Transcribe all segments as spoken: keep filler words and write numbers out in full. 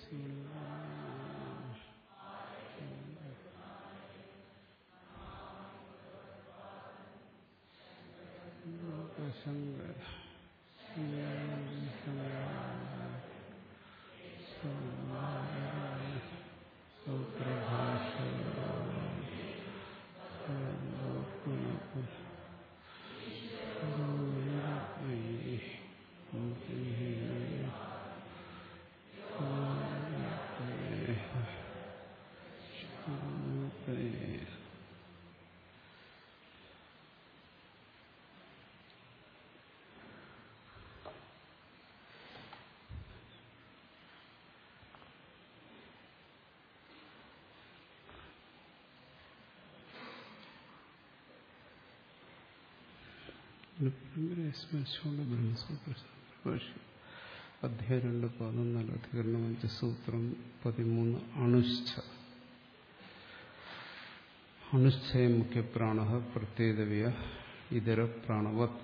സ്മരിച്ചുകൊണ്ട് ബ്രഹ്മസൂത്ര അധ്യായം രണ്ട് പതിനാല് അധികരണം അഞ്ച് സൂത്രം പതിമൂന്ന് അണുശ്ച അണുശ്ചയ മുഖ്യപ്രാണ പ്രത്യേകവ്യ ഇതര പ്രാണവത്.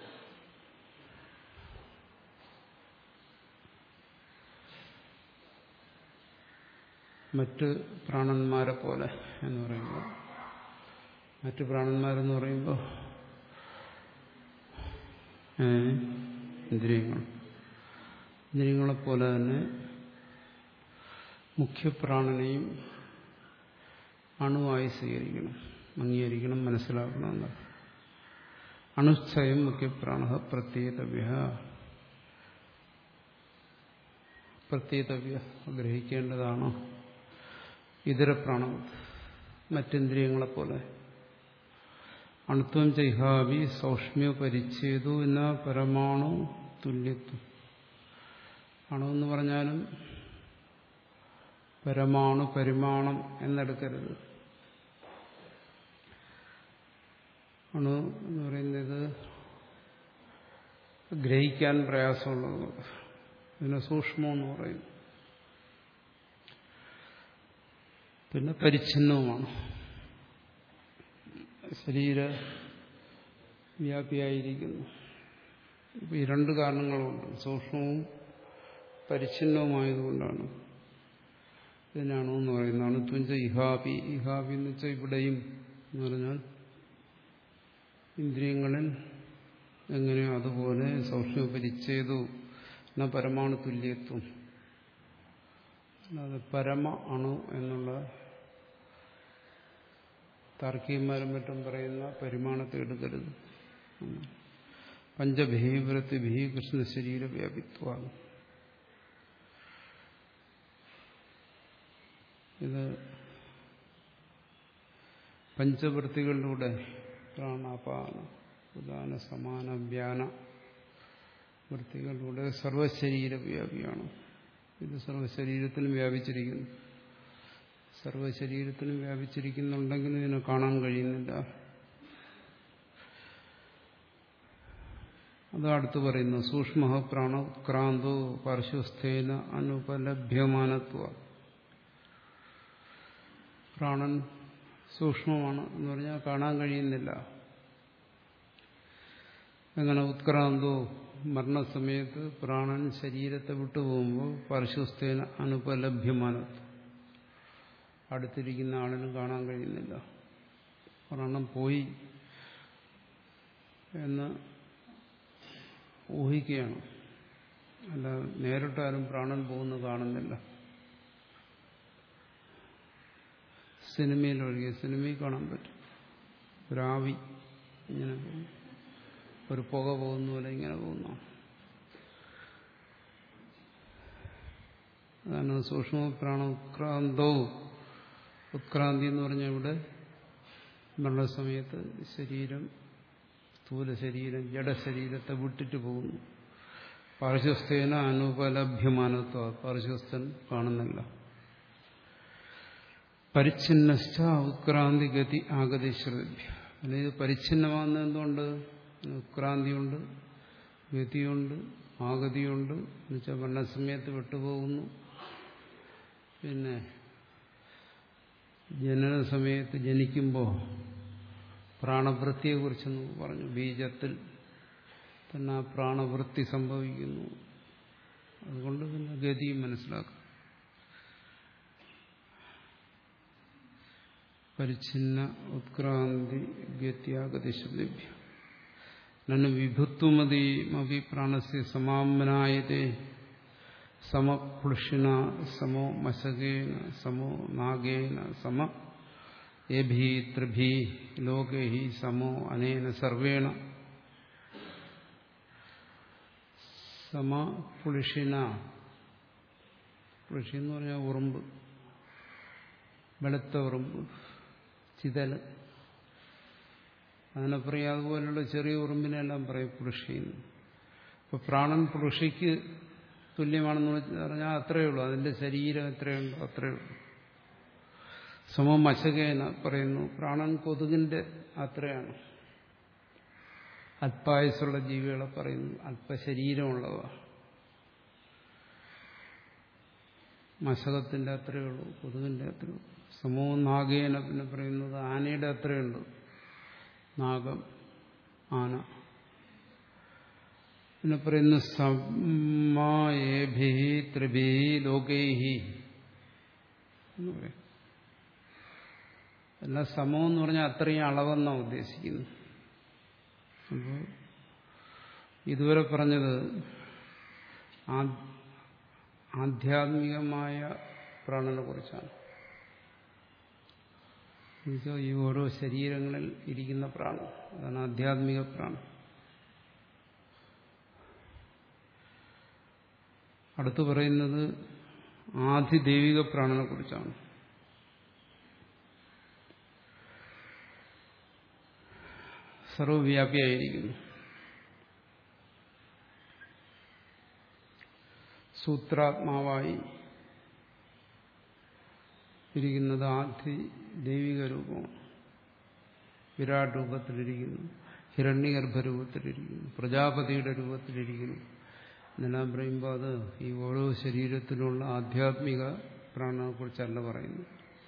മറ്റ് പ്രാണന്മാരെ പോലെ എന്ന് പറയുമ്പോൾ മറ്റ് പ്രാണന്മാരെന്ന് പറയുമ്പോൾ ഇന്ദ്രിയങ്ങൾ ഇന്ദ്രിയങ്ങളെപ്പോലെ തന്നെ മുഖ്യപ്രാണനെയും അണുവായി സ്വീകരിക്കണം, അംഗീകരിക്കണം, മനസ്സിലാക്കണം എന്നാണ്. അണുശ്ചയം മുഖ്യപ്രാണ പ്രത്യേകവ്യ പ്രത്യേകവ്യ ഗ്രഹിക്കേണ്ടതാണ്. ഇതര പ്രാണ മറ്റിന്ദ്രിയങ്ങളെപ്പോലെ അണുത്വം ചൈഹാവി സൗഷ്മ്യ പരിച്ഛേദു എന്ന പരമാണു തുല്യത്വം. അണുവെന്ന് പറഞ്ഞാലും പരമാണു പരിമാണം എന്നെടുക്കരുത്. അണു എന്ന് പറയുന്നത് ഗ്രഹിക്കാൻ പ്രയാസമുള്ളത്, ഇതിനെ സൂക്ഷ്മമെന്ന് പറയും. പിന്നെ പരിച്ഛിന്നവുമാണ്, ശരീര വ്യാപിയായിരിക്കുന്നു. ഈ രണ്ട് കാരണങ്ങളുണ്ട്. സൂക്ഷ്മവും പരിച്ഛിന്നവുമായതുകൊണ്ടാണ് ഇതിനാണോ എന്ന് പറയുന്നതാണ്. തുഞ്ച ഇഹാപി ഇഹാപി എന്ന് വെച്ചാൽ ഇവിടെയും എന്ന് പറഞ്ഞാൽ ഇന്ദ്രിയങ്ങളിൽ എങ്ങനെയോ അതുപോലെ സൗക്ഷ്മ പരിച്ഛേദു എന്ന പരമാണു തുല്യത്വം. അല്ലാതെ പരമ അണു എന്നുള്ള താർക്കികന്മാരും മറ്റും പറയുന്ന പരിമാണത്തെ എടുക്കരുത്. പഞ്ചഭീവൃത്തിഭീ കൃഷ്ണ ശരീര വ്യാപിത്വം. ഇത് പഞ്ചവൃത്തികളിലൂടെ പ്രാണാപാന ഉദാന സമാന വ്യാന വൃത്തികളിലൂടെ സർവശരീര വ്യാപിയാണ്. ഇത് സർവശരീരത്തിനും വ്യാപിച്ചിരിക്കുന്നു. സർവശരീരത്തിനും വ്യാപിച്ചിരിക്കുന്നുണ്ടെങ്കിൽ ഇതിനെ കാണാൻ കഴിയുന്നില്ല. അത് അടുത്ത് പറയുന്നു. സൂക്ഷ്മ പ്രാണ ഉത്ക്രാന്തോ പാർശ്വസ്ഥേന അനുപലഭ്യമാനത്വ. പ്രാണൻ സൂക്ഷ്മമാണ് എന്ന് പറഞ്ഞാൽ കാണാൻ കഴിയുന്നില്ല. എങ്ങനെ? ഉത്ക്രാന്തോ, മരണസമയത്ത് പ്രാണൻ ശരീരത്തെ വിട്ടുപോകുമ്പോൾ പാർശ്വസ്ഥേന അനുപലഭ്യമാനത്വം, അടുത്തിരിക്കുന്ന ആളിനും കാണാൻ കഴിയുന്നില്ല. പ്രാണൻ പോയി എന്ന് ഊഹിക്കുകയാണ്, അല്ല നേരിട്ടാരും പ്രാണൻ പോകുന്നു കാണുന്നില്ല. സിനിമയിലൊഴികെ സിനിമയിൽ കാണാൻ പറ്റും. ഒരാവി ഇങ്ങനെ പോകുന്നു, ഒരു പുക പോകുന്ന പോലെ ഇങ്ങനെ പോകുന്നു. അതാണ് സൂക്ഷ്മ പ്രാണ ഉത്ക്രാന്തോ. ഉത്ക്രാന്തി എന്ന് പറഞ്ഞാൽ ഇവിടെ മരണസമയത്ത് ശരീരം, സ്ഥൂല ശരീരം ജഡശരീരത്തെ വിട്ടിട്ട് പോകുന്നു. പാർശ്വസ്ഥേന അനുപലഭ്യമാനത്വ, പാർശ്വസ്ഥൻ കാണുന്നില്ല. പരിച്ഛിന്നശ്ച ഉത്ക്രാന്തി ഗതി ആഗതി ശ്രദ്ധ്യ. അല്ലെ, ഇത് പരിച്ഛിന്നമാകുന്ന എന്തുകൊണ്ട്? ഉത്ക്രാന്തിയുണ്ട്, ഗതിയുണ്ട്, ആഗതിയുണ്ട്. എന്നുവെച്ചാൽ മരണസമയത്ത് വിട്ടുപോകുന്നു. പിന്നെ ജനന സമയത്ത് ജനിക്കുമ്പോൾ പ്രാണവൃത്തിയെക്കുറിച്ച് നമുക്ക് പറഞ്ഞു. ബീജത്തിൽ തന്നെ ആ പ്രാണവൃത്തി സംഭവിക്കുന്നു. അതുകൊണ്ട് പിന്നെ ഗതിയും മനസ്സിലാക്കാം. പരിച്ഛിന്ന ഉത്ക്രാന്തി ഗത്യാഗതിശബ്ദഭ്യ നനു വിഭുത്വമതിമപി പ്രാണസ്യ സമാമനായതേ സമപ്ലുഷിന സമോ മശകേന സമോ നാഗേന സമ ഏഭി ത്രിഭി ലോകേ ഹി സമോ അനേന സർവേണ സമപുളിഷിന. പുളിഷി എന്ന് പറഞ്ഞാൽ ഉറുമ്പ്, വെളുത്ത ഉറുമ്പ്, ചിതൽ, അതിനെ പറയും. അതുപോലുള്ള ചെറിയ ഉറുമ്പിനെല്ലാം പറയും പുളിഷിന്ന്. അപ്പൊ പ്രാണൻ പുളിഷിക്ക് തുല്യമാണെന്ന് പറഞ്ഞാൽ അത്രയേ ഉള്ളൂ. അതിന്റെ ശരീരം എത്രയുണ്ടോ അത്രയേ ഉള്ളൂ. സമം മശകേന പറയുന്നു, പ്രാണൻ കൊതുകിന്റെ അത്രയാണ്. അല്പായുസുള്ള ജീവികളെ പറയുന്നു, അല്പശരീരമുള്ളവ. മശകത്തിന്റെ അത്രയേ ഉള്ളൂ, കൊതുകിന്റെ അത്രയേ ഉള്ളൂ. സമോ നാഗേന പിന്നെ പറയുന്നത് ആനയുടെ അത്രയുണ്ട്. നാഗം, ആന. പിന്നെ പറയുന്നു സമായേഭി ത്രിഭി ലോകൈഹി എന്ന് പറയും. എല്ലാം സമം എന്ന് പറഞ്ഞാൽ അത്രയും അളവെന്നാണ് ഉദ്ദേശിക്കുന്നത്. അപ്പോൾ ഇതുവരെ പറഞ്ഞത് ആധ്യാത്മികമായ പ്രാണനെ കുറിച്ചാണ്. ഈ ഓരോ ശരീരങ്ങളിൽ ഇരിക്കുന്ന പ്രാണൻ, അതാണ് ആധ്യാത്മിക പ്രാണൻ. അടുത്ത് പറയുന്നത് ആധിദൈവിക പ്രാണനെ കുറിച്ചാണ്. സർവവ്യാപിയായിരിക്കുന്നു. സൂത്രാത്മാവായി ഇരിക്കുന്നത് ആധി ദൈവിക രൂപമാണ്. വിരാട് രൂപത്തിലിരിക്കുന്നു, ഹിരണ്യഗർഭ രൂപത്തിലിരിക്കുന്നു, പ്രജാപതിയുടെ രൂപത്തിലിരിക്കുന്നു എന്നെല്ലാം പറയുമ്പോൾ അത് ഈ ഓരോ ശരീരത്തിലുള്ള ആധ്യാത്മിക പ്രാണനെ കുറിച്ചല്ല പറയുന്നു.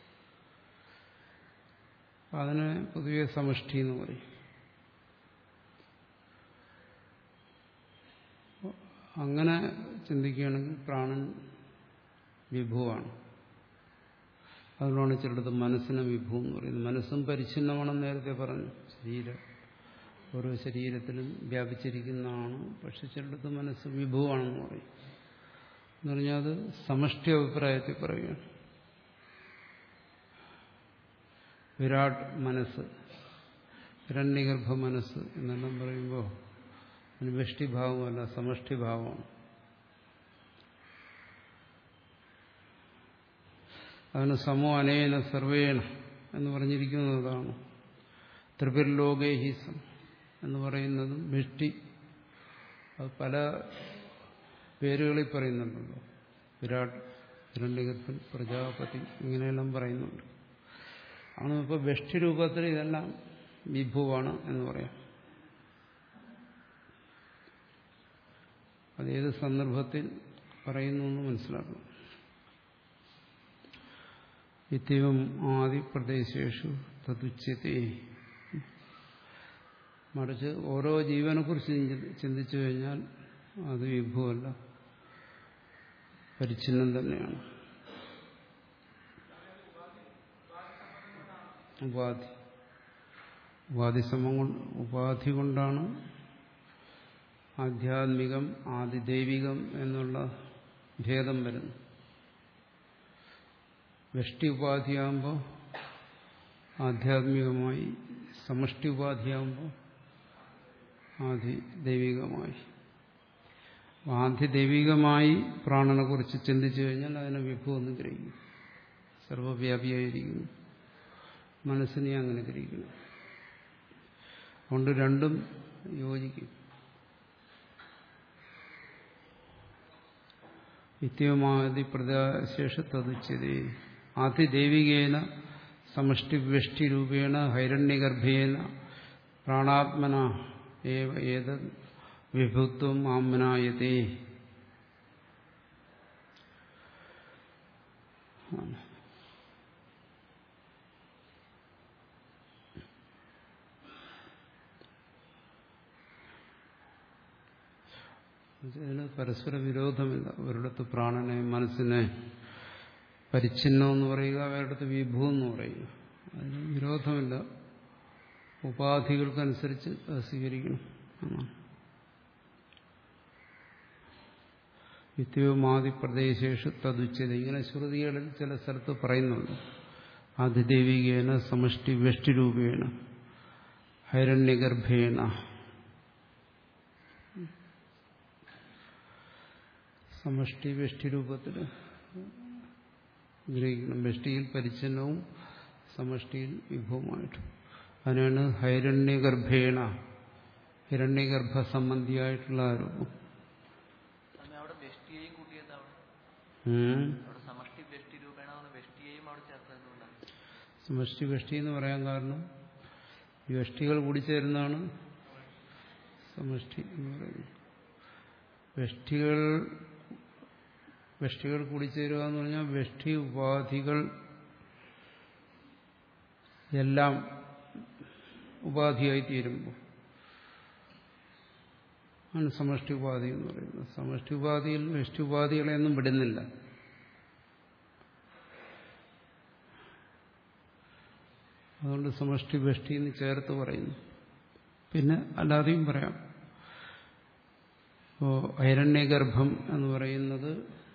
അതിനെ പൊതുവെ സമഷ്ടി എന്ന് പറയും. അങ്ങനെ ചിന്തിക്കുകയാണെങ്കിൽ പ്രാണൻ വിഭുവാണ്. അതുകൊണ്ടാണ് ചിലടത്ത് മനസ്സിനെ വിഭു എന്ന് പറയുന്നത്. മനസ്സും പരിച്ഛിന്നമാണെന്ന് നേരത്തെ പറഞ്ഞു. ശരീരം ഓരോ ശരീരത്തിലും വ്യാപിച്ചിരിക്കുന്നതാണ്. പക്ഷെ ചിലടത്ത് മനസ്സ് വിഭുവാണെന്ന് പറയും. എന്ന് പറഞ്ഞാൽ അത് സമഷ്ടി അഭിപ്രായത്തിൽ പറയുകയാണ്. വിരാട് മനസ്സ്, ഹിരണ്യഗർഭ മനസ്സ് എന്നെല്ലാം പറയുമ്പോൾ അതിന് വ്യഷ്ടിഭാവമല്ല, സമഷ്ടിഭാവമാണ്. അതിന് സമോ അനേന സർവേണ എന്ന് പറഞ്ഞിരിക്കുന്നത് അതാണ്. ത്രിപിർലോകേഹിസം എന്ന് പറയുന്നതും വ്യഷ്ടി. അത് പല പേരുകളിൽ പറയുന്നുണ്ടല്ലോ. വിരാട്, ഹിരണ്യഗർഭൻ, പ്രജാപതി ഇങ്ങനെയെല്ലാം പറയുന്നുണ്ട്. ആണ് ഇപ്പോൾ വ്യഷ്ടി രൂപത്തിൽ ഇതെല്ലാം വിഭുവാണ് എന്ന് പറയാം. അതേത് സന്ദർഭത്തിൽ പറയുന്നു എന്ന് മനസ്സിലാക്കണം. ഇത്യവും ആദി പ്രദേശേഷു തതുച്യത്തെ. മറിച്ച് ഓരോ ജീവനെക്കുറിച്ച് ചിന്തിച്ചു കഴിഞ്ഞാൽ അത് വിഭുവല്ല, പരിച്ഛിന്നം തന്നെയാണ്. ഉപാധി ഉപാധി സമം കൊണ്ട് ഉപാധി കൊണ്ടാണ് ആധ്യാത്മികം ആദിദൈവികം എന്നുള്ള ഭേദം വരുന്നു. വ്യഷ്ടി ഉപാധിയാകുമ്പോൾ ആധ്യാത്മികമായി, സമഷ്ടി ഉപാധിയാകുമ്പോൾ ആദിദൈവികമായി. ആദിദൈവികമായി പ്രാണനെ കുറിച്ച് ചിന്തിച്ചു കഴിഞ്ഞാൽ അതിനെ വിഭു എന്ന് ഗ്രഹിക്കും. സർവവ്യാപിയായിരിക്കുന്നു. മനസ്സിനെ അങ്ങനെ ഗ്രഹിക്കുന്നു. അതുകൊണ്ട് രണ്ടും യോജിക്കും. നിത്യമാതി പ്രദാശേഷ തതുച്യതേ. ആദിദൈവികേന സമഷ്ടി വ്യഷ്ടി രൂപേണ ഹൈരണ്യഗർഭേന പ്രാണാത്മന ഏവ ഏതദ് വിഭുത്വം ആമ്നായതേ. ഇതിന് പരസ്പര വിരോധമില്ല. ഒരിടത്ത് പ്രാണനെ, മനസ്സിനെ പരിച്ഛിന്നം എന്ന് പറയുക, വേറിടത്ത് വിഭു എന്ന് പറയുക. അതിന് ഉപാധികൾക്കനുസരിച്ച് അത് സ്വീകരിക്കണം എന്നാണ്. നിത്യവുമാദിപ്രദേശേഷു തതുച്യത. ഇങ്ങനെ ശ്രുതികളിൽ ചില സ്ഥലത്ത് പറയുന്നുണ്ട്. ആദിദേവികേന സമഷ്ടി വ്യഷ്ടിരൂപേണ ഹൈരണ്യഗർഭേണ. സമഷ്ടി വ്യഷ്ടിരൂപത്തിൽ ഗ്രഹിക്കണം. വ്യഷ്ടിയിൽ പരിച്ഛന്നവും സമഷ്ടിയിൽ വിഭവമായിട്ടും. അതിനാണ് ഹൈരണ്യഗർഭേണ, ഹിരണ്യഗർഭ സംബന്ധിയായിട്ടുള്ള രൂപം. സമഷ്ടി വ്യഷ്ടി എന്ന് പറയാൻ കാരണം ഈ വ്യഷ്ടികൾ കൂടിച്ചേരുന്നതാണ് സമഷ്ടി എന്ന് പറയുന്നത്. വ്യഷ്ടികൾ വ്യഷ്ടികൾ കൂടിച്ചേരുക എന്ന് പറഞ്ഞാൽ വ്യഷ്ടി ഉപാധികൾ എല്ലാം ഉപാധിയായി തീരുമ്പോൾ ആണ് സമഷ്ടി ഉപാധി എന്ന് പറയുന്നത്. സമഷ്ടി ഉപാധിയിൽ വ്യഷ്ടി ഉപാധികളെയൊന്നും വിടുന്നില്ല. അതുകൊണ്ട് സമഷ്ടി വ്യഷ്ടി എന്ന് ചേർത്ത് പറയുന്നു. പിന്നെ അല്ലാതെയും പറയാം. ഇപ്പോ ഹിരണ്യഗർഭം എന്ന് പറയുന്നത്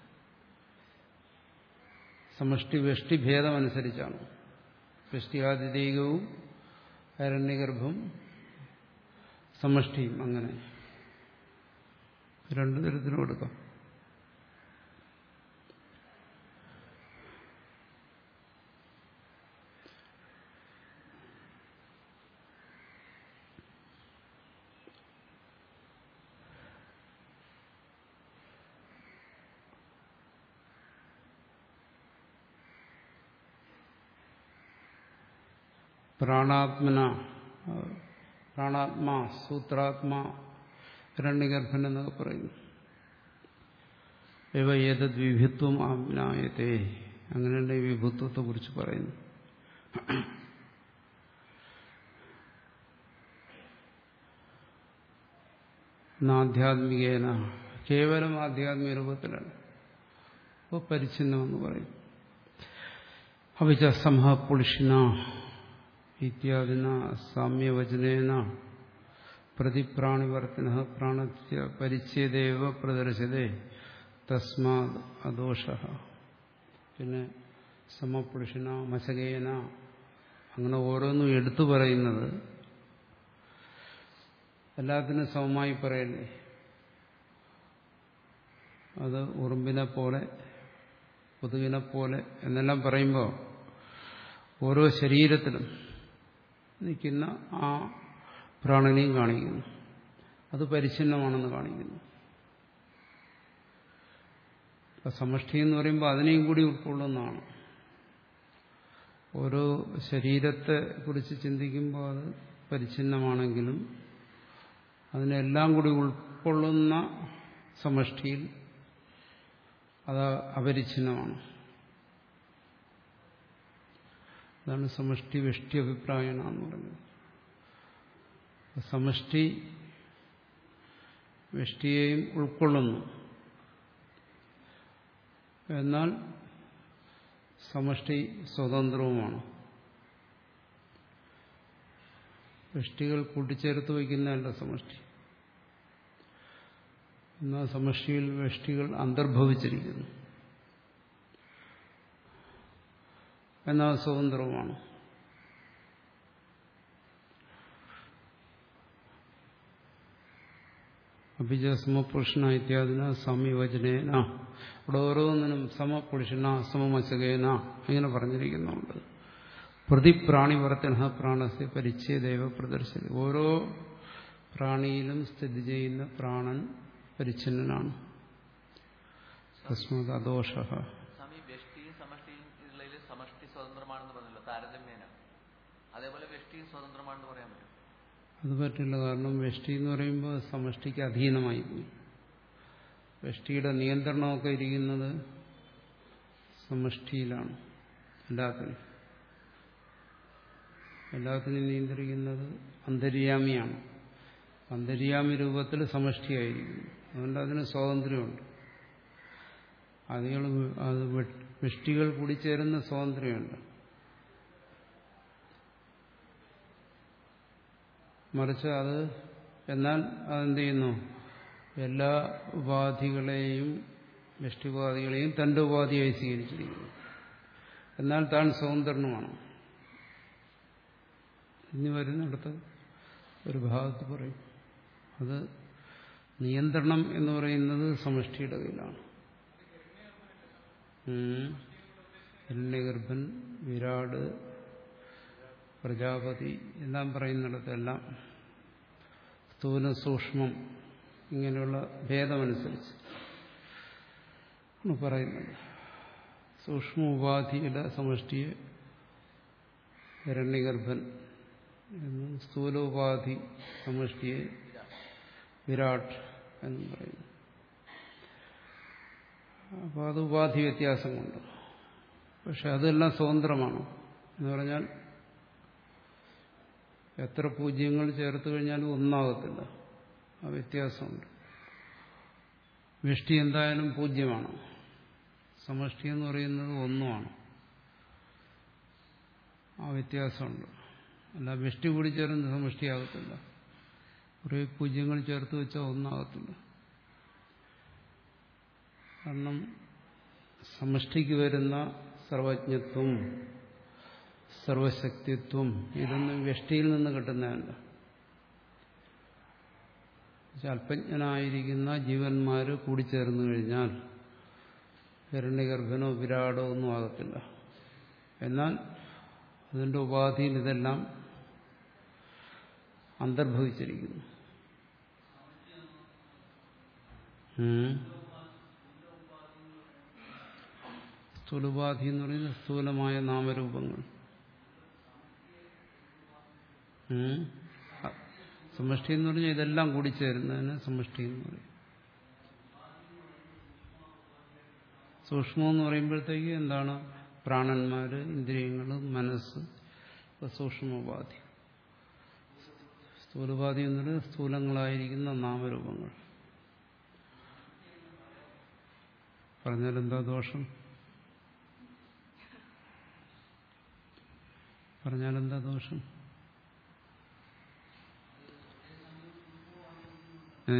സമഷ്ടി വ്യഷ്ടി ഭേദമനുസരിച്ചാണ്. വ്യഷ്ടിയാതിദൈകവും ഹിരണ്യഗർഭം സമഷ്ടിയും, അങ്ങനെ രണ്ടു തരത്തിലും എടുക്കാം. പ്രാണാത്മന, പ്രാണാത്മാ, സൂത്രാത്മാ, ഹിരണ്യഗർഭൻ എന്നൊക്കെ പറയുന്നു. ഇവ ഏതദ് വിഭുത്വം ആജ്ഞായത്തെ, അങ്ങനെയുള്ള ഈ വിഭുത്വത്തെ കുറിച്ച് പറയുന്നു. ആധ്യാത്മികേന, കേവലം ആധ്യാത്മിക രൂപത്തിലാണ്. അപ്പോൾ പരിച്ഛിന്നമെന്ന് പറയും. അവിച സംഹപുളിഷിന ഇത്യാദിന സാമ്യവചനേന പ്രതിപ്രാണിവർത്തിന പ്രാണസ്യ പരിച്ഛേദേവ പ്രദർശതേ തസ്മാത് അദോഷഃ. പിന്നെ സമപുരുഷന, മശകേന, അങ്ങനെ ഓരോന്നും എടുത്തു പറയുന്നത് എല്ലാത്തിനും സമമായി പറയല്ലേ. അത് ഉറുമ്പിനെ പോലെ, കൊതുകിനെ പോലെ എന്നെല്ലാം പറയുമ്പോൾ ഓരോ ശരീരത്തിലും നിൽക്കുന്ന ആ പ്രാണനെയും കാണിക്കുന്നു. അത് പരിച്ഛിന്നമാണെന്ന് കാണിക്കുന്നു. സമഷ്ടി എന്ന് പറയുമ്പോൾ അതിനെയും കൂടി ഉൾക്കൊള്ളുന്നതാണ്. ഓരോ ശരീരത്തെ കുറിച്ച് ചിന്തിക്കുമ്പോൾ അത് പരിച്ഛിന്നമാണെങ്കിലും അതിനെല്ലാം കൂടി ഉൾക്കൊള്ളുന്ന സമഷ്ടിയിൽ അത് അപരിച്ഛിന്നമാണ്. അതാണ് സമഷ്ടി വ്യഷ്ടി അഭിപ്രായണ എന്ന് പറയുന്നത്. സമഷ്ടി വ്യഷ്ടിയെയും ഉൾക്കൊള്ളുന്നു, എന്നാൽ സമഷ്ടി സ്വതന്ത്രവുമാണ്. വ്യഷ്ടികൾ കൂട്ടിച്ചേർത്ത് വയ്ക്കുന്നതല്ല സമഷ്ടി. എന്നാൽ സമഷ്ടിയിൽ വ്യഷ്ടികൾ അന്തർഭവിച്ചിരിക്കുന്നു, എന്നാൽ സ്വതന്ത്രവുമാണ്. അഭിജ സമപുരുഷന ഇത്യാദിന സാമ്യവചനേന, ഇവിടെ ഓരോന്നിനും സമപുരുഷന സമമശകേന ഇങ്ങനെ പറഞ്ഞിരിക്കുന്നുണ്ട്. പ്രതിപ്രാണിവർത്തന പ്രാണസ്യ പരിച്ഛേദേവ പ്രദർശിത. ഓരോ പ്രാണിയിലും സ്ഥിതി ചെയ്യുന്ന പ്രാണൻ പരിച്ഛിന്നനാണ്. തസ്മാത് അദോഷഃ. അത് പറ്റില്ല. കാരണം വ്യഷ്ടി എന്ന് പറയുമ്പോൾ സമഷ്ടിക്ക് അധീനമായി പോയി. വ്യഷ്ടിയുടെ നിയന്ത്രണമൊക്കെ ഇരിക്കുന്നത് സമഷ്ടിയിലാണ്. എല്ലാത്തിനും എല്ലാത്തിനും നിയന്ത്രിക്കുന്നത് അന്തര്യാമിയാണ്. അന്തര്യാമി രൂപത്തിൽ സമഷ്ടിയായിരിക്കുന്നു. അതുകൊണ്ട് അതിന് സ്വാതന്ത്ര്യമുണ്ട്. അതുകൾ അത് വ്യഷ്ടികൾ കൂടി ചേരുന്ന സ്വാതന്ത്ര്യമുണ്ട്. മറിച്ച് അത് എന്നാൽ അതെന്ത് ചെയ്യുന്നു? എല്ലാ ഉപാധികളെയും വ്യഷ്ടിഉപാധികളെയും തന്റെ ഉപാധിയായി സ്വീകരിച്ചിരിക്കുന്നു. എന്നാൽ താൻ സ്വതന്ത്രനുമാണ്. ഇനി വരുന്നിടത്ത് ഒരു ഭാഗത്ത് പറയും അത് നിയന്ത്രണം എന്ന് പറയുന്നത് സമഷ്ടിയുടെ കയ്യിലാണ്. ഹിരണ്യഗർഭൻ, വിരാട്, പ്രജാപതി എല്ലാം പറയുന്നിടത്തെല്ലാം സ്ഥൂല സൂക്ഷ്മം ഇങ്ങനെയുള്ള ഭേദമനുസരിച്ച് പറയുന്നത്. സൂക്ഷ്മ ഉപാധിയുടെ സമഷ്ടിയെ ഹിരണ്യഗർഭൻ എന്നും സ്ഥൂലോപാധി സമഷ്ടിയെ വിരാട് എന്നും പറയുന്നു. അപ്പോൾ അത് ഉപാധി വ്യത്യാസം കൊണ്ട്. പക്ഷെ അതെല്ലാം സ്വതന്ത്രമാണ് എന്ന് പറഞ്ഞാൽ എത്ര പൂജ്യങ്ങൾ ചേർത്ത് കഴിഞ്ഞാലും ഒന്നാകത്തില്ല. ആ വ്യത്യാസമുണ്ട്. വ്യഷ്ടി എന്തായാലും പൂജ്യമാണ്. സമഷ്ടി എന്ന് പറയുന്നത് ഒന്നുമാണ്. ആ വ്യത്യാസമുണ്ട്. അല്ല വ്യഷ്ടി കൂടി ചേർന്ന് സമഷ്ടിയാകത്തില്ല. കുറേ പൂജ്യങ്ങൾ ചേർത്ത് വെച്ചാൽ ഒന്നാകത്തില്ല. കാരണം സമഷ്ടിക്ക് വരുന്ന സർവജ്ഞത്വം, സർവശക്തിത്വം ഇതൊന്നും വ്യഷ്ടിയിൽ നിന്ന് കിട്ടുന്നതല്ല. അല്പജ്ഞനായിരിക്കുന്ന ജീവന്മാർ കൂടിച്ചേർന്നു കഴിഞ്ഞാൽ ഹിരണ്യഗർഭനോ വിരാടോ ഒന്നും ആകത്തില്ല. എന്നാൽ അതിന്റെ ഉപാധിയിൽ ഇതെല്ലാം അന്തർഭവിച്ചിരിക്കുന്നു. സ്ഥൂലോപാധി എന്ന് പറയുന്നത് സ്ഥൂലമായ നാമരൂപങ്ങൾ. സമഷ്ടി എന്ന് പറഞ്ഞാൽ ഇതെല്ലാം കൂടിച്ചേരുന്നതിന് സമഷ്ടി എന്ന് പറയും. സൂക്ഷ്മം എന്ന് പറയുമ്പോഴത്തേക്ക് എന്താണ്? പ്രാണന്മാര്, ഇന്ദ്രിയങ്ങൾ, മനസ്സ്, സൂക്ഷ്മോപാധി. സ്ഥൂലോപാധി എന്ന് പറയുന്നത് സ്ഥൂലങ്ങളായിരിക്കുന്ന നാമരൂപങ്ങൾ. പറഞ്ഞാലെന്താ ദോഷം? പറഞ്ഞാലെന്താ ദോഷം? ഏ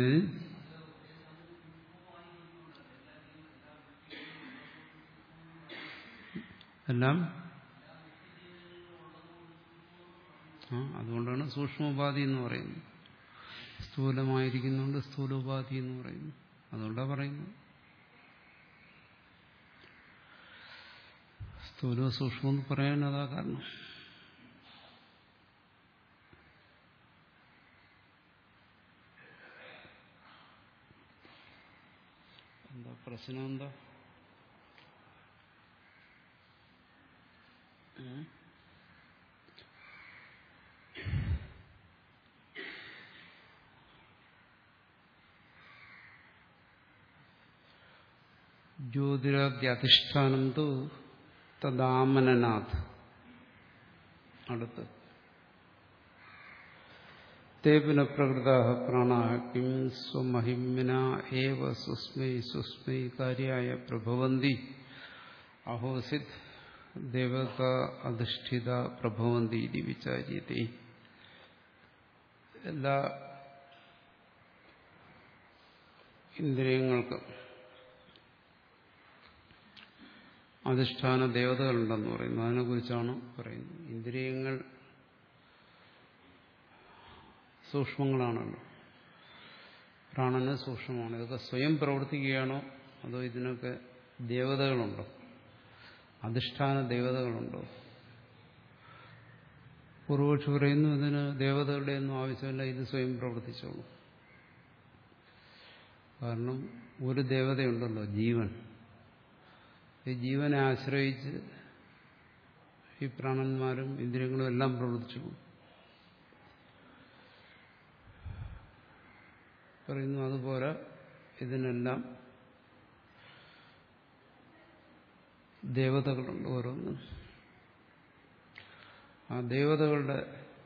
എല്ലാം ആ അതുകൊണ്ടാണ് സൂക്ഷ്മോപാധി എന്ന് പറയുന്നത്. സ്ഥൂലമായിരിക്കുന്നുണ്ട് സ്ഥൂലോപാധി എന്ന് പറയുന്നു. അതുകൊണ്ടാണ് പറയുന്നത്. സ്ഥൂലവും സൂക്ഷ്മം എന്ന് പറയാൻ അതാ കാരണം. എന്താ പ്രശ്നം? എന്താ ജ്യോതിരാദ്യധിഷ്ഠാനം തു തദാമനനാഥ്. അടുത്ത് തേപിന പ്രകൃതാഃ പ്രാണാഃ കിം സ്വമഹിമ്നാ ഏവ സുസ്മൈ സുസ്മൈ കാര്യായ പ്രഭവന്തി അഹോസിത് ദേവത അധിഷ്ഠിത പ്രഭവന്തി ഇതി വിചാര്യത്തെ. എല്ലാ ഇന്ദ്രിയങ്ങൾക്കും അധിഷ്ഠാന ദേവതകളുണ്ടെന്ന് പറയുന്നു. അതിനെക്കുറിച്ചാണ് പറയുന്നത്. ഇന്ദ്രിയങ്ങൾ സൂക്ഷ്മങ്ങളാണല്ലോ. പ്രാണന് സൂക്ഷ്മമാണ്. ഇതൊക്കെ സ്വയം പ്രവർത്തിക്കുകയാണോ അതോ ഇതിനൊക്കെ ദേവതകളുണ്ടോ? അധിഷ്ഠാന ദേവതകളുണ്ടോ? പൂർവക്ഷി പറയുന്നു ഇതിന് ദേവതകളുടെ ഒന്നും ആവശ്യമില്ല, ഇത് സ്വയം പ്രവർത്തിച്ചോളൂ. കാരണം ഒരു ദേവതയുണ്ടല്ലോ, ജീവൻ. ഈ ജീവനെ ആശ്രയിച്ച് ഈ പ്രാണന്മാരും ഇന്ദ്രിയങ്ങളും എല്ലാം പ്രവർത്തിച്ചു പറയുന്നു. അതുപോലെ ഇതിനെല്ലാം ദേവതകളുണ്ട് ഓരോന്നും. ആ ദേവതകളുടെ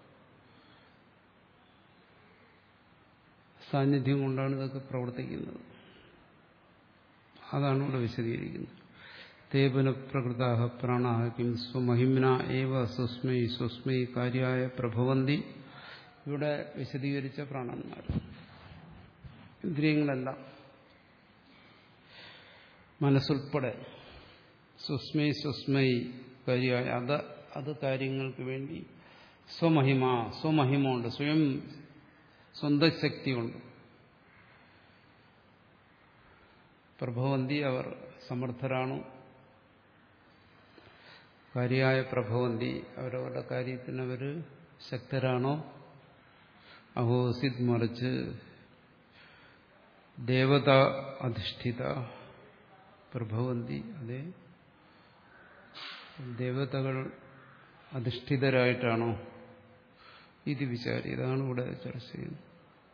സാന്നിധ്യം കൊണ്ടാണ് ഇതൊക്കെ പ്രവർത്തിക്കുന്നത്. അതാണ് ഇവിടെ വിശദീകരിക്കുന്നത്. തേപന പ്രകൃതാഃ പ്രാണാഃ കിം സ്വമഹിമ്നാ ഏവ സുസ്മൈ സുസ്മൈ കാര്യായ പ്രഭവന്തി ഇവിടെ വിശദീകരിച്ച പ്രാണന്മാർ. ഇന്ദ്രിയങ്ങളെല്ലാം മനസ്സുൾപ്പെടെ സുസ്മൈ സുസ്മൈ കാര്യമായ അത് അത് കാര്യങ്ങൾക്ക് വേണ്ടി സ്വമഹിമ സ്വമഹിമ ഉണ്ട്, സ്വയം സ്വന്തം ശക്തി കൊണ്ട് പ്രഭവന്തി അവർ സമർത്ഥരാണോ, കാര്യമായ പ്രഭവന്തി അവരവരുടെ കാര്യത്തിന് അവർ ശക്തരാണോ, അഹോസിത് മറിച്ച് ദേവത അധിഷ്ഠിത പ്രഭവന്തി അതെ ദേവതകൾ അധിഷ്ഠിതരായിട്ടാണോ ഇത് വിചാരി. ഇതാണ് ഇവിടെ ചർച്ച ചെയ്യുന്നത്.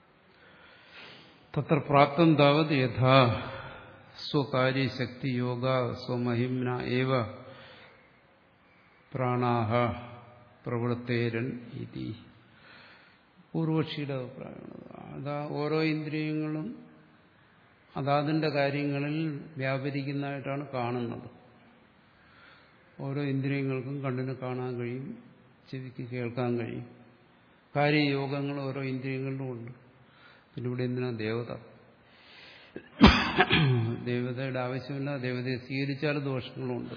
തത്ര പ്രാപ്തം താവത് യഥാ സ്വകാര്യശക്തി യോഗ സ്വമഹിംന ഏവ പ്രാണാഹ പ്രവൃത്തേരൻ ഇതി. പൂർവക്ഷിയുടെ അഭിപ്രായമാണ്. അതാ ഓരോ ഇന്ദ്രിയങ്ങളും അതാതിൻ്റെ കാര്യങ്ങളിൽ വ്യാപരിക്കുന്നതായിട്ടാണ് കാണുന്നത്. ഓരോ ഇന്ദ്രിയങ്ങൾക്കും കണ്ണിന് കാണാൻ കഴിയും, ചെവിക്ക് കേൾക്കാൻ കഴിയും. കാര്യയോഗങ്ങൾ ഓരോ ഇന്ദ്രിയങ്ങളിലും ഉണ്ട്. പിന്നെ ഇവിടെ എന്തിനാ ദേവത? ദേവതയുടെ ആവശ്യമില്ല. ദേവതയെ സ്വീകരിച്ചാൽ ദോഷങ്ങളുണ്ട്.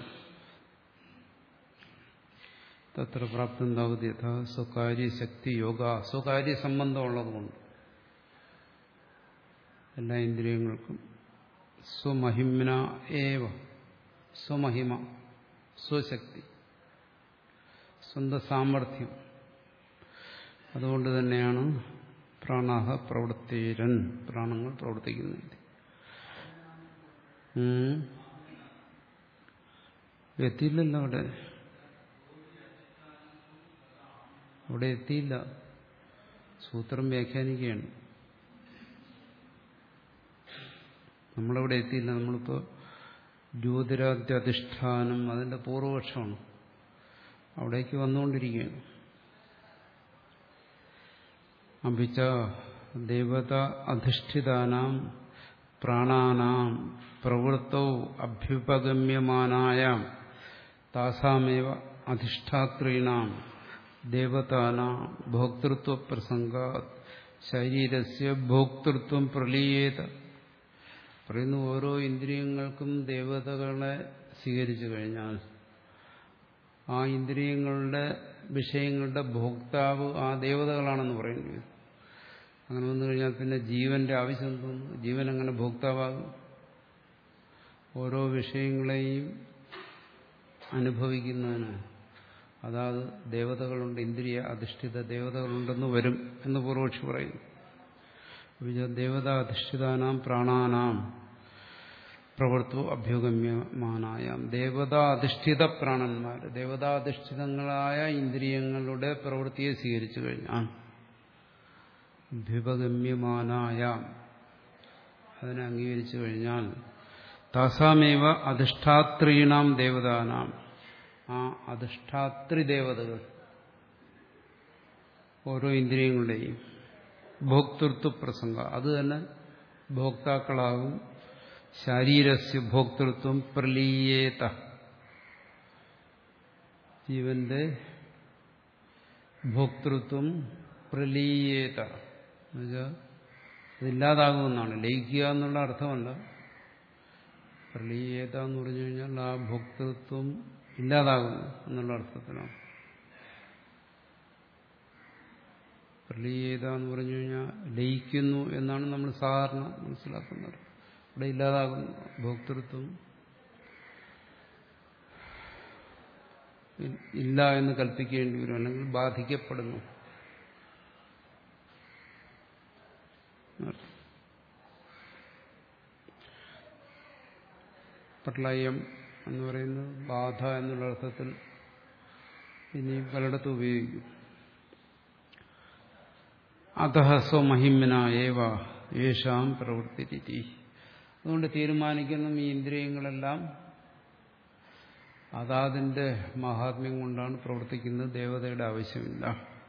തത്ര പ്രാപ്തം താവത് യഥാ സ്വകാര്യശക്തി യോഗ സ്വകാര്യ സംബന്ധമുള്ളതുകൊണ്ട് എല്ലാ ഇന്ദ്രിയങ്ങൾക്കും സ്വമഹിമ്ന ഏവ സ്വമഹിമ സ്വശക്തി സ്വന്തം സാമർഥ്യം അതുകൊണ്ട് തന്നെയാണ് പ്രാണാഹ പ്രവൃത്തിരൻ പ്രാണങ്ങൾ പ്രവർത്തിക്കുന്നത്. എത്തിയില്ലല്ലോ അവിടെ അവിടെ എത്തിയില്ല. സൂത്രം വ്യാഖ്യാനിക്കുകയാണ്. നമ്മളവിടെ എത്തിയില്ല. നമ്മളിപ്പോൾ ജ്യോതിരാദ്യധിഷ്ഠാനം അതിൻ്റെ പൂർവപക്ഷമാണ്. അവിടേക്ക് വന്നുകൊണ്ടിരിക്കുകയാണ്. അഭിച്ച ദേവത അധിഷ്ഠിതാനാം പ്രാണാനാം പ്രവൃത്തൗ അഭ്യുപഗമ്യമാനായാം താസാമേവ അധിഷ്ഠാത്രീണാം ദേവതാനാം ഭോക്തൃത്വ പ്രസംഗാത് ശരീരസ്യ ഭോക്തൃത്വം പ്രലീയേത. പറയുന്നു, ഓരോ ഇന്ദ്രിയങ്ങൾക്കും ദേവതകളെ സ്വീകരിച്ചു കഴിഞ്ഞാൽ ആ ഇന്ദ്രിയങ്ങളുടെ വിഷയങ്ങളുടെ ഭോക്താവ് ആ ദേവതകളാണെന്ന് പറയുന്നു. അങ്ങനെ വന്നു കഴിഞ്ഞാൽ പിന്നെ ജീവന്റെ ആവശ്യം തോന്നുന്നു. ജീവൻ അങ്ങനെ ഭോക്താവാകും. ഓരോ വിഷയങ്ങളെയും അനുഭവിക്കുന്നതിന് അതാത് ദേവതകളുണ്ട്, ഇന്ദ്രിയ അധിഷ്ഠിത ദേവതകളുണ്ടെന്ന് വരും എന്ന് പൂർവക്ഷി പറയുന്നു. ദേവതാ അധിഷ്ഠിതാനാം പ്രാണാനാം പ്രവൃത്തു അഭ്യുഗമ്യമാനായാം ദേവതാ അധിഷ്ഠിത പ്രാണന്മാർ ദേവതാധിഷ്ഠിതങ്ങളായ ഇന്ദ്രിയങ്ങളുടെ പ്രവൃത്തിയെ സ്വീകരിച്ചു കഴിഞ്ഞാൽ അഭ്യുപഗമ്യമാനായാം അതിനെ അംഗീകരിച്ചു കഴിഞ്ഞാൽ താസാമേവ അധിഷ്ഠാത്രീണാം ദേവതാനാം ആ അധിഷ്ഠാത്രി ദേവതകൾ ഓരോ ഇന്ദ്രിയങ്ങളുടെയും ഭോക്തൃത്വ പ്രസംഗ അത് തന്നെ ഭോക്താക്കളാകും. ശരീരസ്യ ഭോക്തൃത്വം പ്രലീയേത ജീവന്റെ ഭോക്തൃത്വം പ്രലീയേത എന്നുവെച്ചാൽ അതില്ലാതാകുമെന്നാണ്. ലയിക്കുക എന്നുള്ള അർത്ഥമല്ല. പ്രലീയേത എന്ന് പറഞ്ഞു കഴിഞ്ഞാൽ ആ ഭോക്തൃത്വം ഇല്ലാതാകുന്നു എന്നുള്ള അർത്ഥത്തിലാണ്. പ്രലീയേത എന്ന് പറഞ്ഞു കഴിഞ്ഞാൽ ലയിക്കുന്നു എന്നാണ് നമ്മൾ സാധാരണ മനസ്സിലാക്കുന്നത്. ഇവിടെ ഇല്ലാതാകുന്നു, ഭോക്തൃത്വം ഇല്ല എന്ന് കൽപ്പിക്കേണ്ടി വരും, അല്ലെങ്കിൽ ബാധിക്കപ്പെടുന്നു. പ്രളയം എന്ന് പറയുന്നത് ബാധ എന്നുള്ള അർത്ഥത്തിൽ ഇനി പലയിടത്തും ഉപയോഗിക്കും. അതഃ സ്വമഹിമ്ന ഏവ യേഷാം പ്രവൃത്തി. അതുകൊണ്ട് തീരുമാനിക്കുന്ന ഈ ഇന്ദ്രിയങ്ങളെല്ലാം അതാതിന്റെ മഹാത്മ്യം കൊണ്ടാണ് പ്രവർത്തിക്കുന്നത്. ദേവതയുടെ ആവശ്യമില്ല.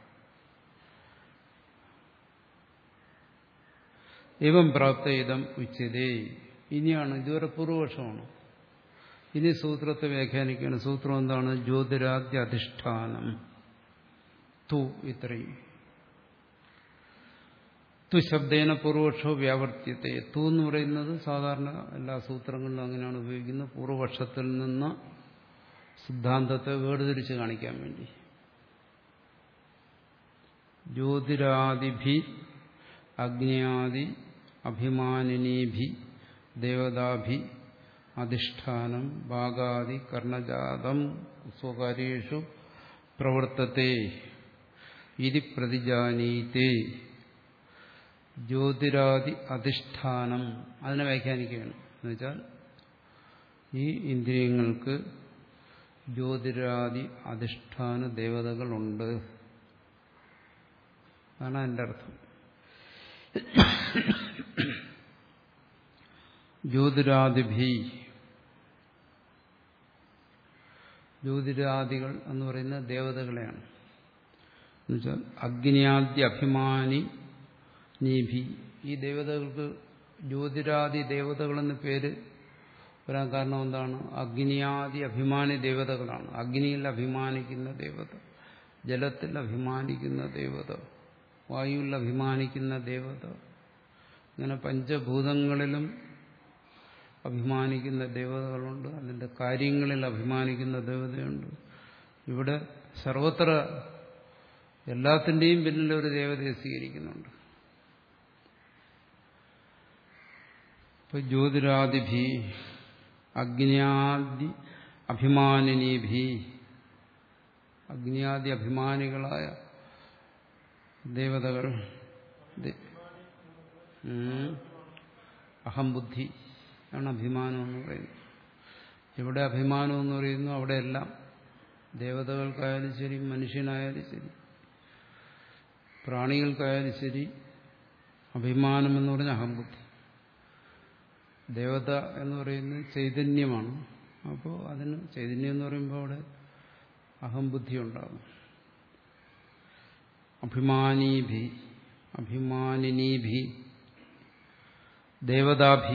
ഏവം പ്രാപ്ത ഇതം ഉച്യതേ. ഇനിയാണ്, ഇതുവരെ പൂർവപക്ഷമാണ്. ഇനി സൂത്രത്തെ വ്യാഖ്യാനിക്കുകയാണ്. സൂത്രം എന്താണ്? ജ്യോതിരാദ്യ അധിഷ്ഠാനം തു ഇത്രയും തു ശബ്ദേന പൂർവപക്ഷോ വ്യാവർത്തിയത്തെ. തു എന്ന് പറയുന്നത് സാധാരണ എല്ലാ സൂത്രങ്ങളിലും അങ്ങനെയാണ് ഉപയോഗിക്കുന്നത്. പൂർവപക്ഷത്തിൽ നിന്ന് സിദ്ധാന്തത്തെ വേർതിരിച്ച് കാണിക്കാൻ വേണ്ടി. ജ്യോതിരാദിഭി അഗ്നിയാദി അഭിമാനിനീഭി ദേവതാഭി അധിഷ്ഠാനം ഭാഗാദി കർണജാതം സ്വകാര്യേഷു പ്രവർത്തത്തെ ഇതി പ്രതിജാനീതേ. ജ്യോതിരാദി അധിഷ്ഠാനം അതിനെ വ്യാഖ്യാനിക്കുകയാണ്. എന്നുവെച്ചാൽ ഈ ഇന്ദ്രിയങ്ങൾക്ക് ജ്യോതിരാദി അധിഷ്ഠാന ദേവതകളുണ്ട്. അതാണ് അതിൻ്റെ അർത്ഥം. ജ്യോതിരാദിഭി, ജ്യോതിരാദികൾ എന്ന് പറയുന്ന ദേവതകളെയാണ്. എന്നുവെച്ചാൽ അഗ്നിയാദ്യ അഭിമാനി നീഭി. ഈ ദേവതകൾക്ക് ജ്യോതിരാദി ദേവതകളെന്ന് പേര് വരാൻ കാരണം എന്താണ്? അഗ്നിയാദി അഭിമാനി ദേവതകളാണ്. അഗ്നിയിൽ അഭിമാനിക്കുന്ന ദേവത, ജലത്തിൽ അഭിമാനിക്കുന്ന ദേവത, വായുവിൽ അഭിമാനിക്കുന്ന ദേവത, ഇങ്ങനെ പഞ്ചഭൂതങ്ങളിലും അഭിമാനിക്കുന്ന ദേവതകളുണ്ട്. അതിൻ്റെ കാര്യങ്ങളിൽ അഭിമാനിക്കുന്ന ദേവതയുണ്ട്. ഇവിടെ സർവത്ര എല്ലാത്തിൻ്റെയും പിന്നിൽ ഒരു ദേവതയെ സ്വീകരിക്കുന്നുണ്ട്. ഇപ്പൊ ജ്യോതിരാദിഭി അഗ്നിയാദി അഭിമാനിനീഭി, അഗ്നിയാദി അഭിമാനികളായ ദേവതകൾ, അഹംബുദ്ധി ആണ് അഭിമാനം എന്ന് പറയുന്നത്. ഇവിടെ അഭിമാനം എന്ന് പറയുന്നു, അവിടെയെല്ലാം ദേവതകൾക്കായാലും ശരി, മനുഷ്യനായാലും ശരി, പ്രാണികൾക്കായാലും ശരി, അഭിമാനം എന്ന് പറഞ്ഞ അഹംബുദ്ധി. ദേവത എന്ന് പറയുന്നത് ചൈതന്യമാണ്. അപ്പോൾ അതിന് ചൈതന്യം എന്ന് പറയുമ്പോൾ അവിടെ അഹംബുദ്ധി ഉണ്ടാകും. അഭിമാനീഭി അഭിമാനിനീഭി ദേവതാഭി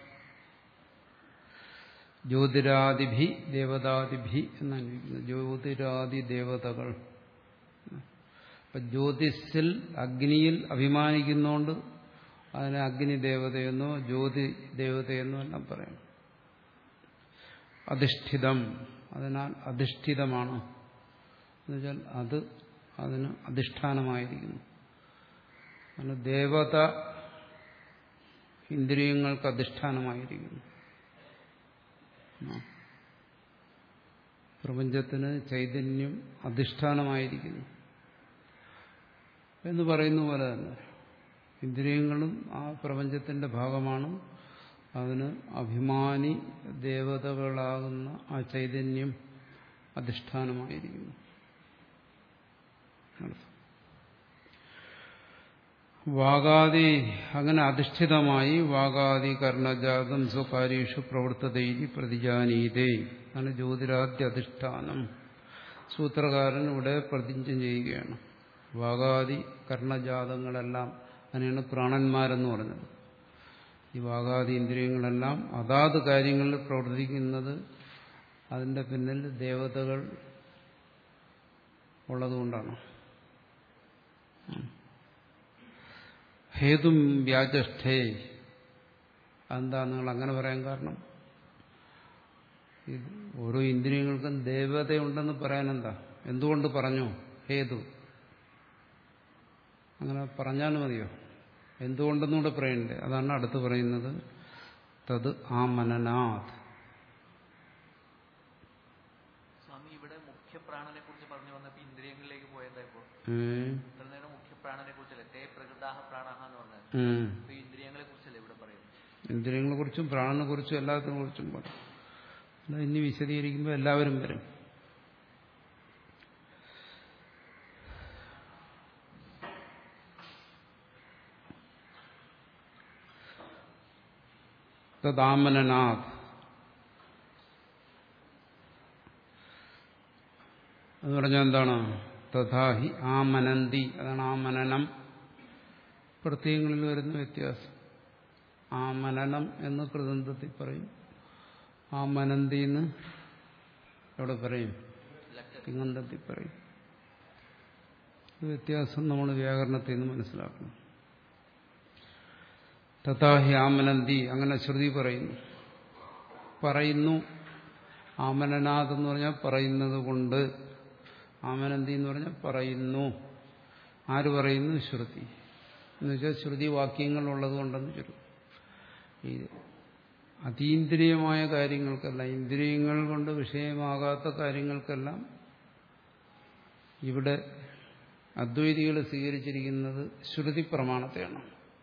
ജ്യോതിരാദിഭി ദേവതാദിഭി എന്നാണ് ഇരിക്കുന്നത്. ജ്യോതിരാദി ദേവതകൾ. അപ്പൊ ജ്യോതിസിൽ അഗ്നിയിൽ അഭിമാനിക്കുന്നതുകൊണ്ട് അതിനെ അഗ്നി ദേവതയെന്നോ ജ്യോതി ദേവതയെന്നോ എല്ലാം പറയണം. അധിഷ്ഠിതം, അതിനാൽ അധിഷ്ഠിതമാണ് എന്നുവെച്ചാൽ അത് അതിന് അധിഷ്ഠാനമായിരിക്കുന്നു. അങ്ങനെ ദേവത ഇന്ദ്രിയങ്ങൾക്ക് അധിഷ്ഠാനമായിരിക്കുന്നു. പ്രപഞ്ചത്തിന് ചൈതന്യം അധിഷ്ഠാനമായിരിക്കുന്നു എന്ന് പറയുന്ന പോലെ തന്നെ ഇന്ദ്രിയങ്ങളും ആ പ്രപഞ്ചത്തിന്റെ ഭാഗമാണ്. അതിന് അഭിമാനി ദേവതകളാകുന്ന ആ ചൈതന്യം അധിഷ്ഠാനമായിരിക്കുന്നു. വാഗാദി അങ്ങനെ അധിഷ്ഠിതമായി വാഗാദി കർണജാതം സ്വകാര്യേഷു പ്രവർത്തതൈതി പ്രതിജാനീതേ ആണ് ജ്യോതിരാദ്യ അധിഷ്ഠാനം. സൂത്രകാരൻ ഇവിടെ പ്രതിജ്ഞ ചെയ്യുകയാണ്. വാഗാദി കർണജാതങ്ങളെല്ലാം അങ്ങനെയാണ് പ്രാണന്മാരെന്ന് പറഞ്ഞത്. ഈ വാഗാദി ഇന്ദ്രിയങ്ങളെല്ലാം അതാത് കാര്യങ്ങളിൽ പ്രവർത്തിക്കുന്നത് അതിന്റെ പിന്നിൽ ദേവതകൾ ഉള്ളതുകൊണ്ടാണ്. ഹേതും വ്യാജഷ്ഠേ, എന്താ നിങ്ങൾ അങ്ങനെ പറയാൻ കാരണം? ഓരോ ഇന്ദ്രിയങ്ങൾക്കും ദേവതയുണ്ടെന്ന് പറയാൻ എന്താ, എന്തുകൊണ്ട് പറഞ്ഞു? ഹേതു അങ്ങനെ പറഞ്ഞാൽ മതിയോ? എന്തുകൊണ്ടെന്നൂടെ പറയണ്ടേ? അതാണ് അടുത്ത് പറയുന്നത്. തത് ആമനനാഥ്. സ്വാമി ഇവിടെ മുഖ്യപ്രാണനെ കുറിച്ച് പറഞ്ഞു വന്നപ്പോ ഇന്ദ്രിയങ്ങളിലേക്ക് പോയതാ. ഇപ്പോ മുഖ്യപ്രാണനെ കുറിച്ചല്ലേ തേ പ്രകൃതാഹ പ്രാണാഹ എന്ന് പറഞ്ഞത്. ഇന്ദ്രിയങ്ങളെ കുറിച്ചല്ലേ ഇവിടെ പറയുന്നത്? ഇന്ദ്രിയങ്ങളെ കുറിച്ചും പ്രാണനെ കുറിച്ചും എല്ലാത്തിനെ കുറിച്ചും പറയും. ഇനി വിശദീകരിക്കുമ്പോൾ എല്ലാവരും വരും. തദാമനനാഥ് എന്ന് പറഞ്ഞാൽ എന്താണ്? തഥാഹി ആമനന്തി, അതാണ് ആമനനം. പ്രത്യയങ്ങളിൽ വരുന്ന വ്യത്യാസം. ആമനനം എന്ന് കൃതന്തത്തിൽ പറയും, ആമനന്തി എന്ന് എവിടെ പറയും? തിങ്ങന്തത്തിൽ പറയും. വ്യത്യാസം നമ്മൾ വ്യാകരണത്തിൽ നിന്ന് മനസ്സിലാക്കണം. തഥാഹി ആമനന്തി, അങ്ങനെ ശ്രുതി പറയുന്നു. പറയുന്നു, ആമനനാഥ് എന്ന് പറഞ്ഞാൽ പറയുന്നത് കൊണ്ട്, ആമനന്തി എന്ന് പറഞ്ഞാൽ പറയുന്നു. ആര് പറയുന്നു? ശ്രുതി. എന്നുവെച്ചാൽ ശ്രുതി വാക്യങ്ങൾ ഉള്ളത് കൊണ്ടെന്ന് ചുരുക്കും. ഈ അതീന്ദ്രിയമായ കാര്യങ്ങൾക്കെല്ലാം, ഇന്ദ്രിയങ്ങൾ കൊണ്ട് വിഷയമാകാത്ത കാര്യങ്ങൾക്കെല്ലാം ഇവിടെ അദ്വൈതികൾ സ്വീകരിച്ചിരിക്കുന്നത് ശ്രുതി പ്രമാണത്തെയാണ്.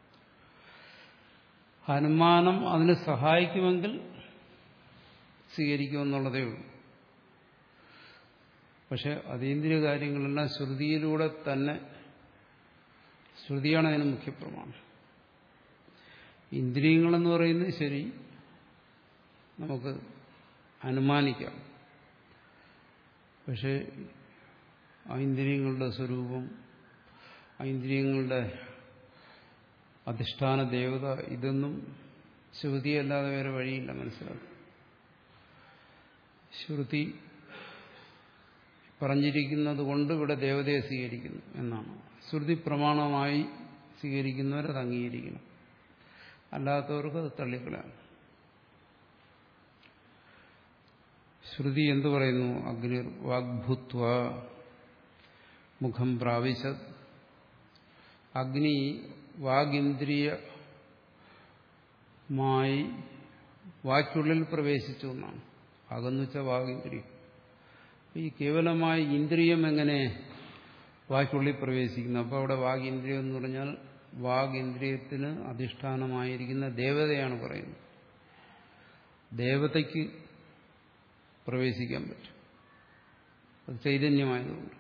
അനുമാനം അതിന് സഹായിക്കുമെങ്കിൽ സ്വീകരിക്കുമെന്നുള്ളതേ ഉള്ളൂ. പക്ഷെ അതീന്ദ്രിയ കാര്യങ്ങളെല്ലാം ശ്രുതിയിലൂടെ തന്നെ, ശ്രുതിയാണ് അതിന് മുഖ്യപ്രമാണം. ഇന്ദ്രിയങ്ങളെന്ന് പറയുന്നത് ശരി, നമുക്ക് അനുമാനിക്കാം. പക്ഷെ ആ ഇന്ദ്രിയങ്ങളുടെ സ്വരൂപം, ആ ഇന്ദ്രിയങ്ങളുടെ അധിഷ്ഠാന ദേവത, ഇതൊന്നും ശ്രുതിയല്ലാതെ വേറെ വഴിയില്ല മനസ്സിലാക്കും. ശ്രുതി പറഞ്ഞിരിക്കുന്നത് കൊണ്ട് ഇവിടെ ദേവതയെ സ്വീകരിക്കുന്നു എന്നാണ്. ശ്രുതി പ്രമാണമായി സ്വീകരിക്കുന്നവരത് അംഗീകരിക്കണം, അല്ലാത്തവർക്ക് അത് തള്ളിക്കളയാം. ശ്രുതി എന്തു പറയുന്നു? അഗ്നിർ വാഗ്ഭൂത്വ മുഖം പ്രാവിശത്. അഗ്നി വാഗിന്ദ്രിയമായി വാക്കുള്ളിൽ പ്രവേശിച്ചു എന്നാണ്. വാഗെന്ന് വെച്ചാൽ വാഗിന്ദ്രിയം. ഈ കേവലമായ ഇന്ദ്രിയം എങ്ങനെ വാക്കുള്ളിൽ പ്രവേശിക്കുന്നു? അപ്പോൾ അവിടെ വാഗിന്ദ്രിയം എന്ന് പറഞ്ഞാൽ വാഗിന്ദ്രിയത്തിന് അധിഷ്ഠാനമായിരിക്കുന്ന ദേവതയാണ് പറയുന്നത്. ദേവതയ്ക്ക് പ്രവേശിക്കാൻ പറ്റും, അത് ചൈതന്യമായതുകൊണ്ട്.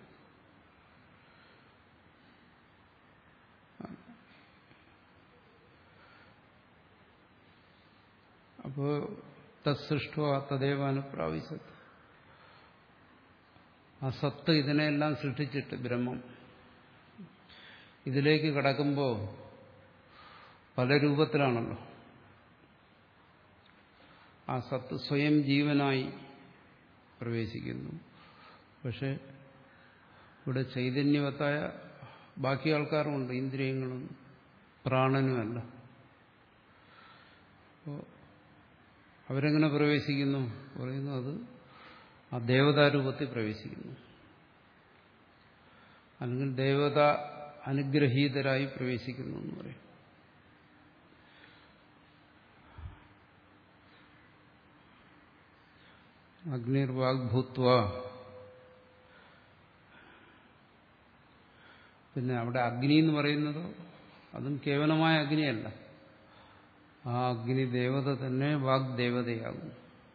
അപ്പോൾ തത്സൃഷ്ടോ തദേവാനുപ്രാവശ്യത്, ആ സത്ത് ഇതിനെല്ലാം സൃഷ്ടിച്ചിട്ട് ബ്രഹ്മം ഇതിലേക്ക് കടക്കുമ്പോൾ പല രൂപത്തിലാണല്ലോ. ആ സത്ത് സ്വയം ജീവനായി പ്രവേശിക്കുന്നു. പക്ഷെ ഇവിടെ ചൈതന്യവത്തായ ബാക്കി ആൾക്കാരുമുണ്ട്, ഇന്ദ്രിയങ്ങളും പ്രാണനുമല്ല. അപ്പോൾ അവരെങ്ങനെ പ്രവേശിക്കുന്നു? പറയുന്നു അത് ആ ദേവതാരൂപത്തിൽ പ്രവേശിക്കുന്നു, അല്ലെങ്കിൽ ദേവത അനുഗ്രഹീതരായി പ്രവേശിക്കുന്നു എന്ന് പറയും. അഗ്നിർവാഗ്ഭൂത്വ. പിന്നെ അവിടെ അഗ്നി എന്ന് പറയുന്നത് അതും കേവലമായ അഗ്നിയല്ല. ആ അഗ്നി ദേവത തന്നെ വാഗ്ദേവതയാകും.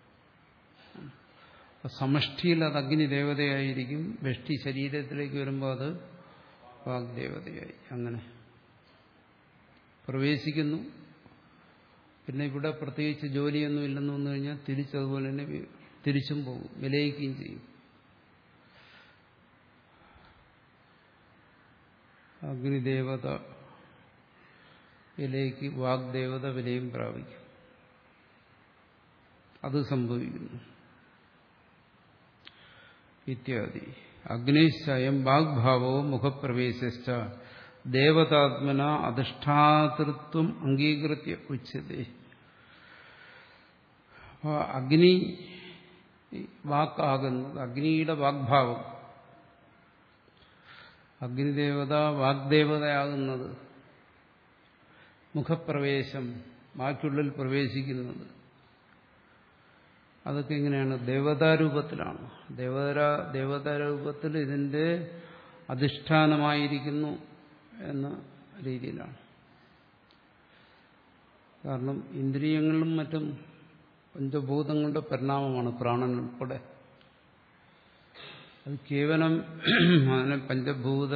സമഷ്ടിയിൽ അത് അഗ്നി ദേവതയായിരിക്കും, വെഷ്ടി ശരീരത്തിലേക്ക് വരുമ്പോൾ അത് വാഗ്ദേവതയായി. അങ്ങനെ പ്രവേശിക്കുന്നു. പിന്നെ ഇവിടെ പ്രത്യേകിച്ച് ജോലിയൊന്നും ഇല്ലെന്ന് വന്നു കഴിഞ്ഞാൽ തിരിച്ചതുപോലെ തന്നെ തിരിച്ചും പോകും, വിലയിക്കുകയും ചെയ്യും. അഗ്നിദേവതയിലേക്ക് വാഗ്ദേവത വിലയും പ്രാപിക്കും. അത് സംഭവിക്കുന്നു. ഇത്യാദി. അഗ്നിശ്ചയം വാഗ്ഭാവവും മുഖപ്രവേശിച്ച ദേവതാത്മന അധിഷ്ഠാതൃത്വം അംഗീകൃത്യ ഉച്യത്തെ. അപ്പോൾ അഗ്നി വാക്കാകുന്നത്, അഗ്നിയുടെ വാഗ്ഭാവം, അഗ്നിദേവത വാഗ്ദേവതയാകുന്നത്, മുഖപ്രവേശം വാക്കുള്ളിൽ പ്രവേശിക്കുന്നത്, അതൊക്കെ എങ്ങനെയാണ്? ദേവതാരൂപത്തിലാണ്. ദേവതാ ദേവതാരൂപത്തിൽ ഇതിന്റെ അധിഷ്ഠാനമായിരിക്കുന്നു എന്ന രീതിയിലാണ്. കാരണം ഇന്ദ്രിയങ്ങളിലും മറ്റും പഞ്ചഭൂതങ്ങളുടെ പരിണാമമാണ് പ്രാണൻ ഉൾപ്പെടെ. അത് കേവലം അതിനെ പഞ്ചഭൂത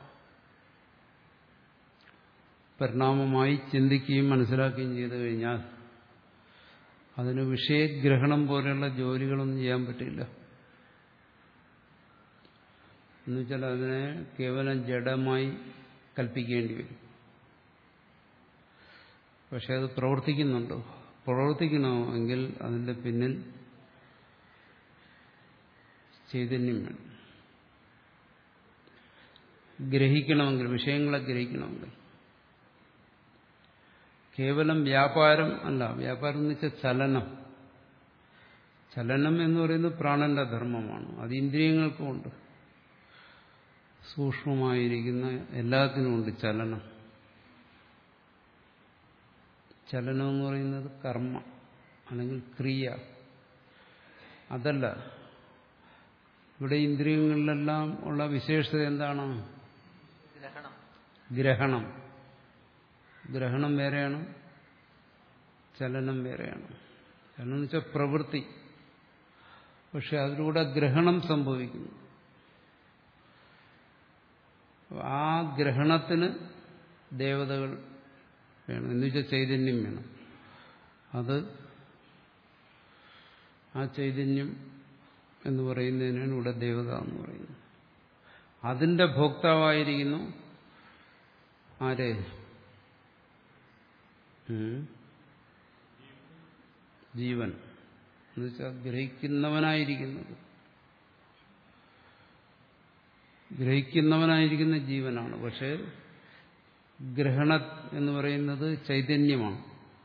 പരിണാമമായി ചിന്തിക്കുകയും മനസ്സിലാക്കുകയും ചെയ്തു കഴിഞ്ഞാൽ അതിന് വിഷയഗ്രഹണം പോലെയുള്ള ജോലികളൊന്നും ചെയ്യാൻ പറ്റില്ല. എന്നുവെച്ചാൽ അതിനെ കേവലം ജഡമായി കൽപ്പിക്കേണ്ടി വരും. പക്ഷെ അത് പ്രവർത്തിക്കുന്നുണ്ടോ? പ്രവർത്തിക്കണമെങ്കിൽ അതിന്റെ പിന്നിൽ ചൈതന്യം വേണം. ഗ്രഹിക്കണമെങ്കിൽ, വിഷയങ്ങളെ ഗ്രഹിക്കണമെങ്കിൽ കേവലം വ്യാപാരം അല്ല. വ്യാപാരം എന്ന് വെച്ചാൽ ചലനം. ചലനം എന്ന് പറയുന്നത് പ്രാണന്റെ ധർമ്മമാണ്. അത് ഇന്ദ്രിയങ്ങൾക്കുമുണ്ട്. സൂക്ഷ്മമായിരിക്കുന്ന എല്ലാത്തിനുമുണ്ട് ചലനം. ചലനം എന്ന് പറയുന്നത് കർമ്മ അല്ലെങ്കിൽ ക്രിയ. അതല്ല, ഇവിടെ ഇന്ദ്രിയങ്ങളിലെല്ലാം ഉള്ള വിശേഷത എന്താണ്? ഗ്രഹണം. ഗ്രഹണം. ഗ്രഹണം വേറെയാണ്, ചലനം വേറെയാണ്. ചലനം എന്ന് വെച്ചാൽ പ്രവൃത്തി. പക്ഷെ അതിലൂടെ ഗ്രഹണം സംഭവിക്കുന്നു. ആ ഗ്രഹണത്തിന് ദേവതകൾ വേണം, എന്ന് വെച്ചാൽ ചൈതന്യം വേണം. അത് ആ ചൈതന്യം എന്ന് പറയുന്നതിനാണ് ഇവിടെ ദേവത എന്ന് പറയുന്നത്. അതിന്റെ ഭോക്താവായിരിക്കുന്നു ആരെ? ജീവൻ. എന്നുവെച്ചാൽ ഗ്രഹിക്കുന്നവനായിരിക്കുന്നത് ഗ്രഹിക്കുന്നവനായിരിക്കുന്ന ജീവനാണ്. പക്ഷെ ഗ്രഹണ എന്ന് പറയുന്നത് ചൈതന്യമാണ്.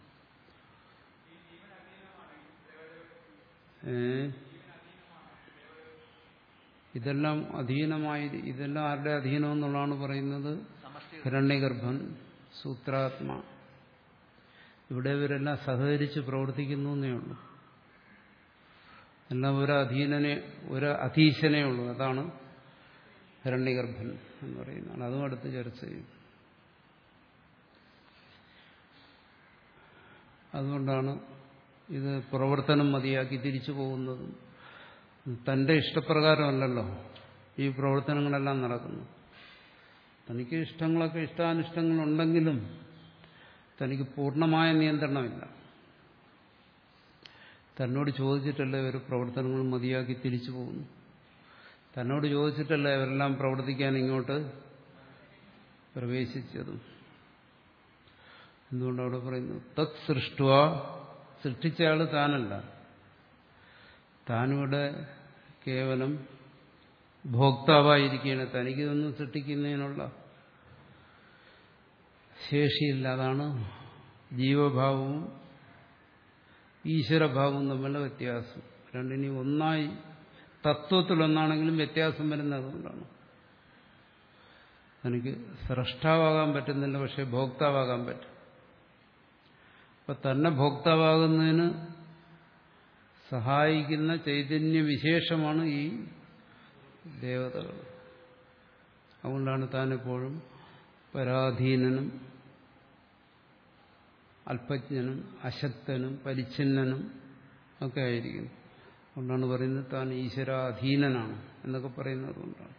ഇതെല്ലാം അധീനമായി ഇതെല്ലാം ആരുടെ അധീനം എന്നുള്ളതാണ് പറയുന്നത്? ഹിരണ്യഗർഭൻ, സൂത്രാത്മാ. ഇവിടെ ഇവരെല്ലാം സഹകരിച്ച് പ്രവർത്തിക്കുന്നു എന്നേ ഉള്ളൂ. എല്ലാം ഒരു അധീനനെ ഒരു അധീശനേ ഉള്ളൂ. അതാണ് ഹിരണ്യഗർഭൻ എന്ന് പറയുന്നതാണ്. അതും അടുത്ത് ചർച്ച ചെയ്യും. അതുകൊണ്ടാണ് ഇത് പ്രവർത്തനം മതിയാക്കി തിരിച്ചു പോകുന്നതും. തന്റെ ഇഷ്ടപ്രകാരമല്ലല്ലോ ഈ പ്രവർത്തനങ്ങളെല്ലാം നടക്കുന്നു. തനിക്ക് ഇഷ്ടങ്ങളൊക്കെ ഇഷ്ടാനിഷ്ടങ്ങളുണ്ടെങ്കിലും തനിക്ക് പൂർണ്ണമായ നിയന്ത്രണമില്ല. തന്നോട് ചോദിച്ചിട്ടല്ല ഇവർ പ്രവർത്തനങ്ങൾ മതിയാക്കി തിരിച്ചു പോകുന്നു. തന്നോട് ചോദിച്ചിട്ടല്ല ഇവരെല്ലാം പ്രവർത്തിക്കാൻ ഇങ്ങോട്ട് പ്രവേശിച്ചതും. എന്തുകൊണ്ടവിടെ പറയുന്നു? തത് സൃഷ്ടുവ, സൃഷ്ടിച്ചയാള് താനല്ല. താനിവിടെ കേവലം ഭോക്താവായിരിക്കുകയാണ്. തനിക്കിതൊന്നും സൃഷ്ടിക്കുന്നതിനുള്ള ശേഷിയില്ല. അതാണ് ജീവഭാവവും ഈശ്വരഭാവവും തമ്മിലുള്ള വ്യത്യാസം. രണ്ടിനി ഒന്നായി തത്വത്തിലൊന്നാണെങ്കിലും വ്യത്യാസം വരുന്നത് അതുകൊണ്ടാണ്. തനിക്ക് സ്രഷ്ടാവാകാൻ പറ്റുന്നില്ല, പക്ഷെ ഭോക്താവാകാൻ പറ്റും. അപ്പൊ തന്നെ ഭോക്താവാകുന്നതിന് സഹായിക്കുന്ന ചൈതന്യ വിശേഷമാണ് ഈ ദേവതകൾ. അതുകൊണ്ടാണ് താനെപ്പോഴും പരാധീനനും അല്പജ്ഞനും അശക്തനും പരിച്ഛിന്നനും ഒക്കെ ആയിരിക്കുന്നു. അതുകൊണ്ടാണ് പറയുന്നത് താൻ ഈശ്വരാധീനനാണ് എന്നൊക്കെ പറയുന്നത്. അതുകൊണ്ടാണ്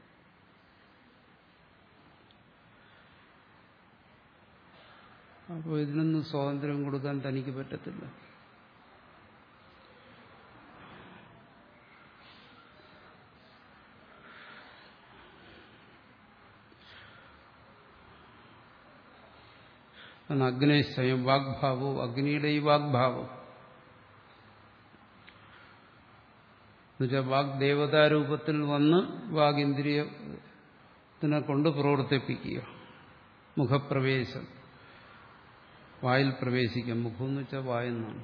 അപ്പോൾ ഇതിനൊന്നും സ്വാതന്ത്ര്യം കൊടുക്കാൻ തനിക്ക് പറ്റത്തില്ല. അഗ്നേ സ്വയം വാഗ്ഭാവവും, അഗ്നിയുടെ ഈ വാഗ്ഭാവം എന്നുവെച്ചാൽ വാഗ്ദേവതാരൂപത്തിൽ വന്ന് വാഗിന്ദ്രിയത്തിനെ കൊണ്ട് പ്രവർത്തിപ്പിക്കുക. മുഖപ്രവേശം, വായിൽ പ്രവേശിക്കാം. മുഖം എന്ന് വെച്ചാൽ വായെന്നാണ്.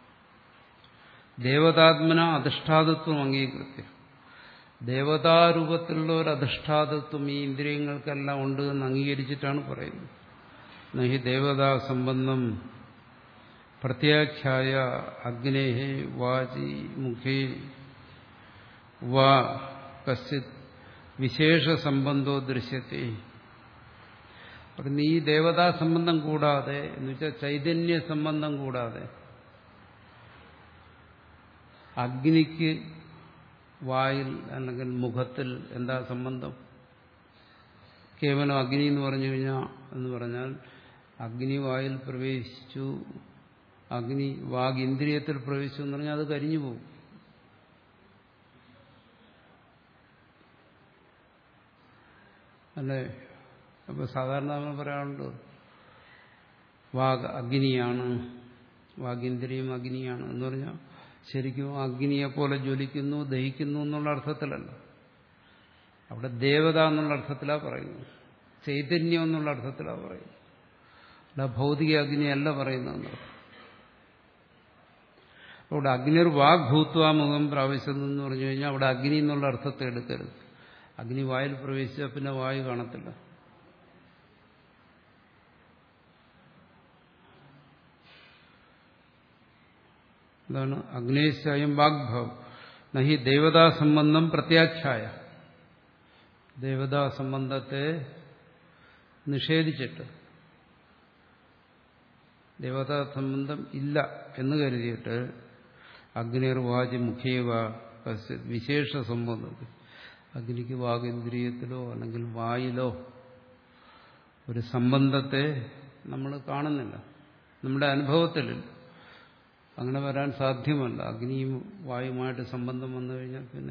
ദേവതാത്മന അധിഷ്ഠാതത്വം അംഗീകൃത്യ, ദേവതാരൂപത്തിലുള്ള ഒരു അധിഷ്ഠാതത്വം ഈ ഇന്ദ്രിയങ്ങൾക്കെല്ലാം ഉണ്ട് എന്ന് അംഗീകരിച്ചിട്ടാണ് പറയുന്നത്. നഹി ദേവതാ സംബന്ധം പ്രത്യാഖ്യായ അഗ്നേഹേ വാചി മുഖേ വാ കശ്ചിത് വിശേഷ സംബന്ധോ ദൃശ്യത്തെ. ഈ ദേവതാ സംബന്ധം കൂടാതെ എന്ന് വെച്ചാൽ ചൈതന്യ സംബന്ധം കൂടാതെ അഗ്നിക്ക് വായിൽ അല്ലെങ്കിൽ മുഖത്തിൽ എന്താ സംബന്ധം? കേവലം അഗ്നി എന്ന് പറഞ്ഞു കഴിഞ്ഞാൽ എന്ന് പറഞ്ഞാൽ അഗ്നി വായിൽ പ്രവേശിച്ചു, അഗ്നി വാഗിന്ദ്രിയത്തിൽ പ്രവേശിച്ചു എന്ന് പറഞ്ഞാൽ അത് കരിഞ്ഞു പോകും. അല്ലേ? അപ്പൊ സാധാരണ നമ്മൾ പറയാറുണ്ട് വാഗ് അഗ്നിയാണ്, വാഗിന്ദ്രിയം അഗ്നിയാണ് എന്ന് പറഞ്ഞാൽ ശരിക്കും അഗ്നിയെ പോലെ ജ്വലിക്കുന്നു, ദഹിക്കുന്നു എന്നുള്ള അർത്ഥത്തിലല്ല. അവിടെ ദേവത എന്നുള്ള അർത്ഥത്തിലാണ് പറയുന്നത്, ചൈതന്യം എന്നുള്ള അർത്ഥത്തിലാണ് പറയുന്നത്. ഇവിടെ ഭൗതിക അഗ്നിയല്ല പറയുന്നത്. അവിടെ അഗ്നിർ വാഗ്ഭൂത്വാമുഖം പ്രാവശ്യതെന്ന് പറഞ്ഞു കഴിഞ്ഞാൽ അവിടെ അഗ്നി എന്നുള്ള അർത്ഥത്തെ എടുക്കരുത്. അഗ്നി വായിൽ പ്രവേശിച്ചാൽ പിന്നെ വായു കാണത്തില്ല. അതാണ് അഗ്നേശായം വാഗ്ഭവം നഹി ദേവതാ സംബന്ധം പ്രത്യാഖ്യായ. ദേവതാ സംബന്ധത്തെ നിഷേധിച്ചിട്ട് ദേവതാ സംബന്ധം ഇല്ല എന്ന് കരുതിയിട്ട് അഗ്നിർ വാചി മുഖേവ വിശേഷ സംബന്ധത്തിൽ അഗ്നിക്ക് വാഗേന്ദ്രിയത്തിലോ അല്ലെങ്കിൽ വായിലോ ഒരു സംബന്ധത്തെ നമ്മൾ കാണുന്നില്ല, നമ്മുടെ അനുഭവത്തിലില്ല. അങ്ങനെ വരാൻ സാധ്യമല്ല. അഗ്നിയും വായുമായിട്ട് സംബന്ധം വന്നു കഴിഞ്ഞാൽ പിന്നെ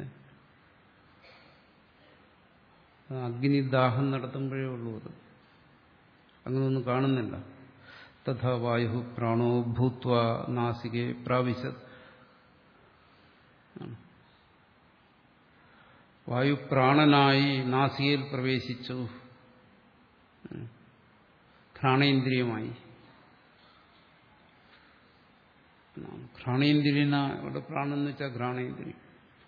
അഗ്നിദാഹം നടത്തുമ്പോഴേ ഉള്ളൂ. അത് അങ്ങനെയൊന്നും കാണുന്നില്ല. തഥാ വായു പ്രാണോ ഭൂത്വ നാസികെ പ്രാവിശത്. വായു പ്രാണനായി നാസികയിൽ പ്രവേശിച്ചു, ഘ്രാണേന്ദ്രിയമായി. ഘ്രാണേന്ദ്രിയന ഇവിടെ പ്രാണൻ എന്ന് വെച്ചാൽ ഘ്രാണേന്ദ്രിയം.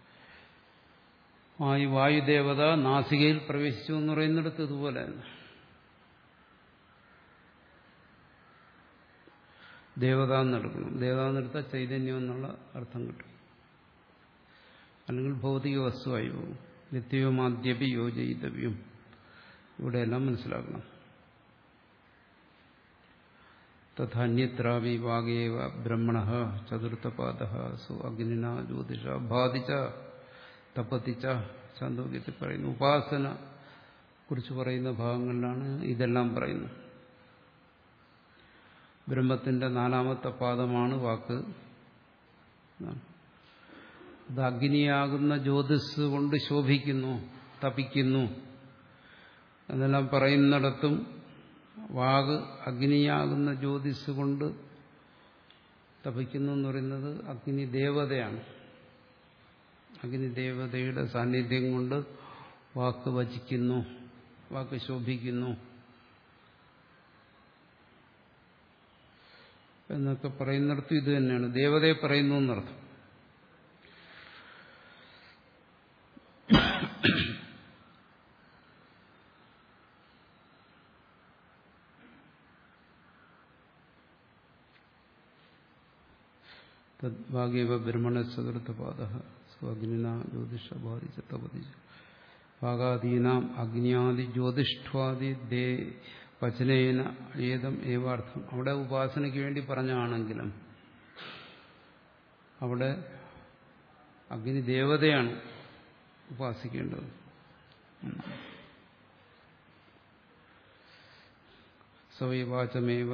വായു വായുദേവത നാസികയിൽ പ്രവേശിച്ചു എന്ന് പറയുന്നിടത്ത് ഇതുപോലെ ദേവത എന്നെടുക്കണം. ദേവത എന്നെടുത്താൽ ചൈതന്യം എന്നുള്ള അർത്ഥം കിട്ടും. അല്ലെങ്കിൽ ഭൗതിക വസ്തുവായി പോകും. നിത്യവുമാദ്യപി യോജയിതവ്യം. ഇവിടെയെല്ലാം മനസ്സിലാക്കണം. തഥാന്യത്രാവി വാഗേവ ബ്രഹ്മണ ചതുർത്ഥപാദ സു അഗ്നിന ജ്യോതിഷ ബാധിച്ച തപതിച്ച ചാന്തോക്യത്തിൽ പറയുന്നു. ഉപാസന കുറിച്ച് പറയുന്ന ഭാഗങ്ങളിലാണ് ഇതെല്ലാം പറയുന്നത്. ബ്രഹ്മത്തിന്റെ നാലാമത്തെ പാദമാണ് വാക്ക്. ഇത് അഗ്നിയാകുന്ന ജ്യോതിസ് കൊണ്ട് ശോഭിക്കുന്നു, തപിക്കുന്നു എന്നെല്ലാം പറയുന്നിടത്തും വാഗ് അഗ്നിയാകുന്ന ജ്യോതിസ് കൊണ്ട് തപിക്കുന്നു എന്ന് പറയുന്നത് അഗ്നി ദേവതയാണ്. അഗ്നി ദേവതയുടെ സാന്നിധ്യം കൊണ്ട് വാക്ക് വചിക്കുന്നു, വാക്ക് ശോഭിക്കുന്നു എന്നൊക്കെ പറയുന്നിടത്തും ഇത് തന്നെയാണ്. ദേവതയെ പറയുന്നു എന്നർത്ഥം. തദ്ഭാഗേവ ബ്രഹ്മണ ചതുർത്ഥപാദ സ്വഗ്നിന ജ്യോതിഷ ബാധിച്ച തപതിച്ച ഭാഗാദീനാം അഗ്നിയാദി ജ്യോതിഷ്ഠ്വാദി ദേ വചനേന ഏതം ഏവാർത്ഥം. അവിടെ ഉപാസനയ്ക്ക് വേണ്ടി പറഞ്ഞാണെങ്കിലും അവിടെ അഗ്നി ദേവതയാണ് ഉപാസിക്കേണ്ടത്. സവൈവാചമേവ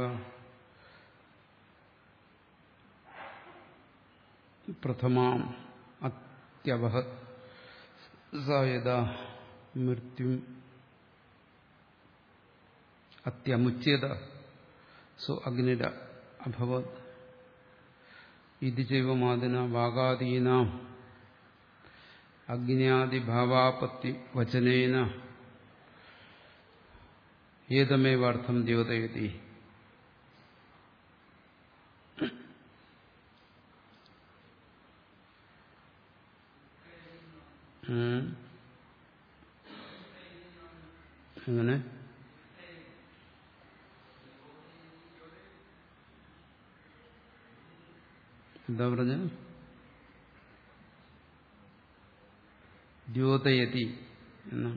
പ്രഥമാം അത്യവഹത് സായത മൃത്യു അത്യമുച്യത സോ അഗ്നിര അഭവത് ഇത് ചൈവമാദിന വാഗാദീനാം അഗ്നിയാദിഭാവാപത്തി വചനേന ഏതമേവാർത്ഥം ദ്യോതയതി. അങ്ങനെ എന്താ പറഞ്ഞ ദ്യോതയതി എന്നാണ്.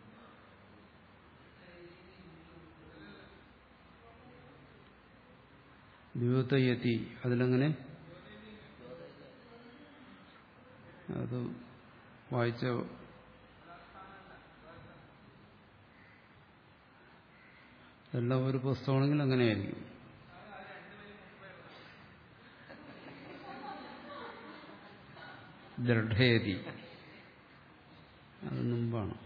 ദ്യോതയതി അതിലങ്ങനെ അത് വായിച്ച എല്ലാം ഒരു പുസ്തകമാണെങ്കിൽ അങ്ങനെയായിരിക്കും. ദൃഢയതി അത് മുമ്പാണ്.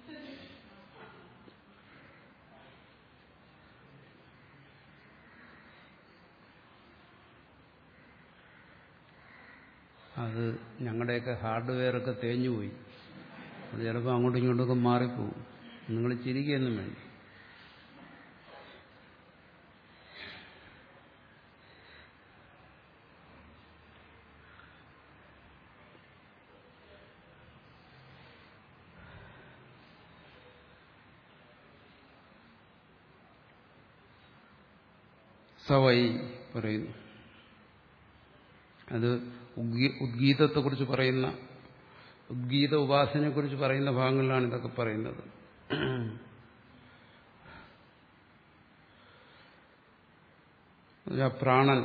അത് ഞങ്ങളുടെയൊക്കെ ഹാർഡ്വെയറൊക്കെ തേഞ്ഞുപോയി. അത് ചിലപ്പോൾ അങ്ങോട്ടും ഇങ്ങോട്ടൊക്കെ മാറിപ്പോവും. നിങ്ങൾ ചിരിക്കുകയൊന്നും വേണ്ട. സവൈ പറയുന്നു. അത് ഉദ്ഗീതത്തെക്കുറിച്ച് പറയുന്ന ഉദ്ഗീത ഉപാസനയെക്കുറിച്ച് പറയുന്ന ഭാഗങ്ങളിലാണ് ഇതൊക്കെ പറയുന്നത്. പ്രാണൻ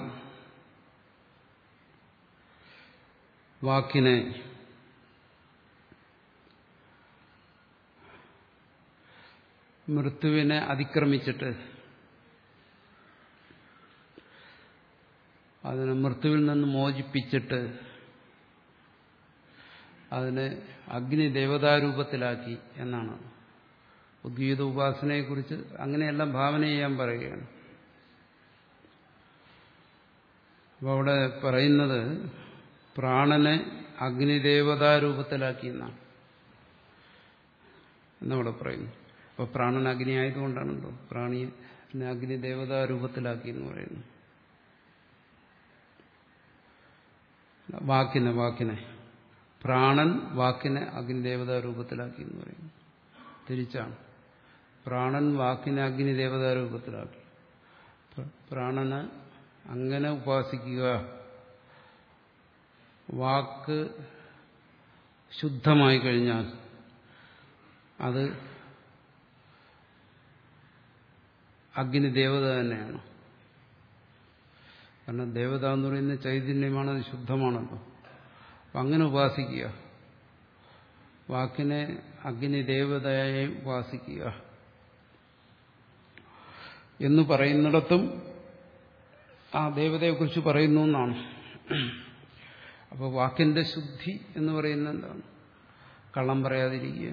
വാക്കിനെ മൃത്യുവിനെ അതിക്രമിച്ചിട്ട് അതിനെ മൃത്യുവിൽ നിന്ന് മോചിപ്പിച്ചിട്ട് അതിനെ അഗ്നി ദേവതാരൂപത്തിലാക്കി എന്നാണ് ഉദ്ഗീത ഉപാസനയെക്കുറിച്ച്. അങ്ങനെയെല്ലാം ഭാവന ചെയ്യാൻ പറയുകയാണ്. അപ്പോൾ അവിടെ പറയുന്നത് പ്രാണനെ അഗ്നിദേവതാരൂപത്തിലാക്കി എന്നാണ് എന്നവിടെ പറയുന്നു. അപ്പോൾ പ്രാണൻ അഗ്നി ആയതുകൊണ്ടാണല്ലോ പ്രാണിയെ അഗ്നിദേവതാരൂപത്തിലാക്കി എന്ന് പറയുന്നു. വാക്കിനെ വാക്കിനെ പ്രാണൻ വാക്കിനെ അഗ്നിദേവതാരൂപത്തിലാക്കി എന്ന് പറയുന്നു. തിരിച്ചാണ്. പ്രാണൻ വാക്കിനെ അഗ്നിദേവതാരൂപത്തിലാക്കി. പ്രാണന് അങ്ങനെ ഉപാസിക്കുക. വാക്ക് ശുദ്ധമായി കഴിഞ്ഞാൽ അത് അഗ്നിദേവത തന്നെയാണ്. കാരണം ദേവത എന്ന് പറയുന്ന ചൈതന്യമാണ്, അത് ശുദ്ധമാണല്ലോ. അപ്പം അങ്ങനെ ഉപാസിക്കുക. വാക്കിനെ അഗ്നിദേവതയായി ഉപാസിക്കുക എന്ന് പറയുന്നിടത്തും ആ ദേവതയെക്കുറിച്ച് പറയുന്നു എന്നാണ്. അപ്പോൾ വാക്കിന്റെ ശുദ്ധി എന്ന് പറയുന്നത് എന്താണ്? കള്ളം പറയാതിരിക്കുക.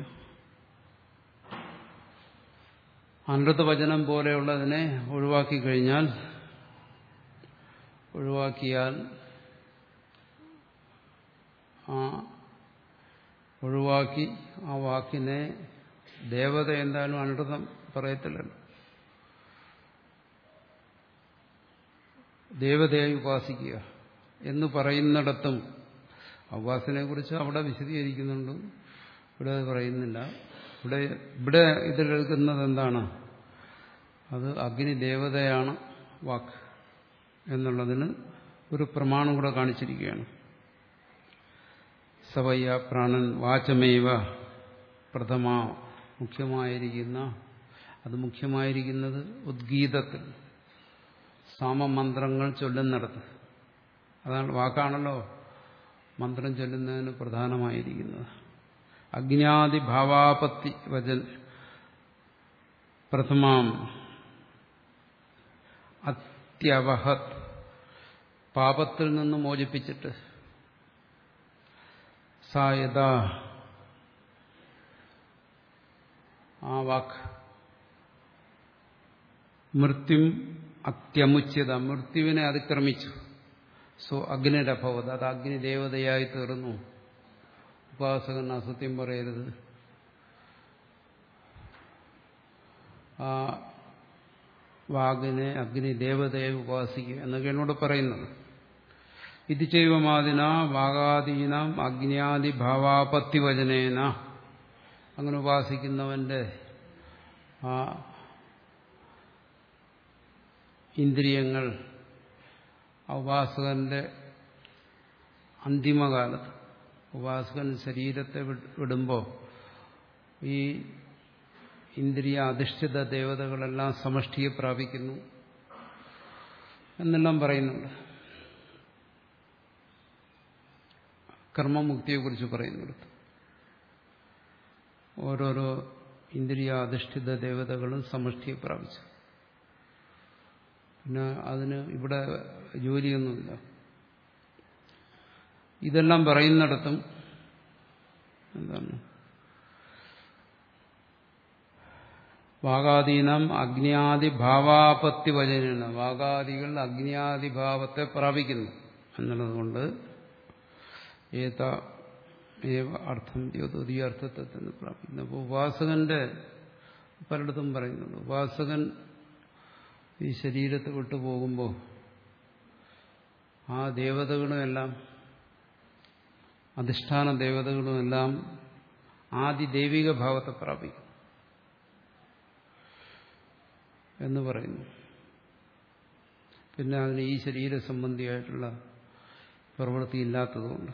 അനൃത വചനം പോലെയുള്ളതിനെ ഒഴിവാക്കി കഴിഞ്ഞാൽ ഒഴിവാക്കിയാൽ ആ ഒഴിവാക്കി ആ വാക്കിനെ ദേവത എന്തായാലും അനൃതം പറയത്തില്ലല്ലോ. ദേവതയായി ഉപാസിക്കുക എന്ന് പറയുന്നിടത്തും ഉപാസനയെക്കുറിച്ച് അവിടെ വിശദീകരിക്കുന്നുണ്ട്. ഇവിടെ അത് പറയുന്നില്ല. ഇവിടെ ഇവിടെ ഇതിലെടുക്കുന്നത് എന്താണ്? അത് അഗ്നിദേവതയാണ് വാക്ക് എന്നുള്ളതിന് ഒരു പ്രമാണം കൂടെ കാണിച്ചിരിക്കുകയാണ്. സവയ്യ പ്രാണൻ വാചമേവ പ്രഥമ മുഖ്യമായിരിക്കുന്ന അത് മുഖ്യമായിരിക്കുന്നത് ഉദ്ഗീതത്തിൽ സാമമന്ത്രങ്ങൾ ചൊല്ലുന്നിടത്ത്. അതാണ് വാക്കാണല്ലോ മന്ത്രം ചൊല്ലുന്നതിന് പ്രധാനമായിരിക്കുന്നത്. അജ്ഞാതി ഭാവാപത്തി വചൻ പ്രഥമാം അത്യവഹത് പാപത്തിൽ നിന്ന് മോചിപ്പിച്ചിട്ട് സായത ആ വാക്ക് മൃത്യു അത്യമുച്യത മൃത്യുവിനെ അതിക്രമിച്ചു. സോ അഗ്നിരഭവത് അത് അഗ്നിദേവതയായി തീർന്നു. ഉപാസകൻ അസത്യം പറയരുത്. ആ വാഗിനെ അഗ്നിദേവതയെ ഉപാസിക്കുക എന്നൊക്കെ എന്നോട് പറയുന്നത്. ഇത് ചെയ്വമാതിന വാഗാദീനാം അഗ്നിയാദി ഭാവാപത്തി വചനേന അങ്ങനെ ഉപാസിക്കുന്നവന്റെ ആ ഇന്ദ്രിയങ്ങൾ ഉപാസകന്റെ അന്തിമകാലത്ത് ഉപാസകൻ ശരീരത്തെ വിടുമ്പോൾ ഈ ഇന്ദ്രിയ അധിഷ്ഠിത ദേവതകളെല്ലാം സമഷ്ടിയെ പ്രാപിക്കുന്നു എന്നെല്ലാം പറയുന്നുണ്ട്. കർമ്മമുക്തിയെക്കുറിച്ച് പറയുന്നിടത്ത് ഓരോരോ ഇന്ദ്രിയ അധിഷ്ഠിത ദേവതകളും സമഷ്ടിയെ പ്രാപിച്ചു. പിന്നെ അതിന് ഇവിടെ ജോലിയൊന്നുമില്ല. ഇതെല്ലാം പറയുന്നിടത്തും എന്താണ് വാഗാദീനം അഗ്നിയാദി ഭാവാപത്തി വചന വാഗാദികൾ അഗ്നിയാദിഭാവത്തെ പ്രാപിക്കുന്നു എന്നുള്ളതുകൊണ്ട് ഏത ഏവ അർത്ഥം ദ്യോതീയ അർത്ഥത്തെ തന്നെ പ്രാപിക്കുന്നു. അപ്പോൾ ഉപാസകന്റെ പലയിടത്തും പറയുന്നുണ്ട്. ഉപാസകൻ ഈ ശരീരത്തെ വിട്ടുപോകുമ്പോൾ ആ ദേവതകളുമെല്ലാം അധിഷ്ഠാന ദേവതകളുമെല്ലാം ആദി ദൈവിക ഭാവത്തെ പ്രാപിക്കും എന്ന് പറയുന്നു. പിന്നെ അതിന് ഈ ശരീര സംബന്ധിയായിട്ടുള്ള പ്രവൃത്തി ഇല്ലാത്തതുകൊണ്ട്.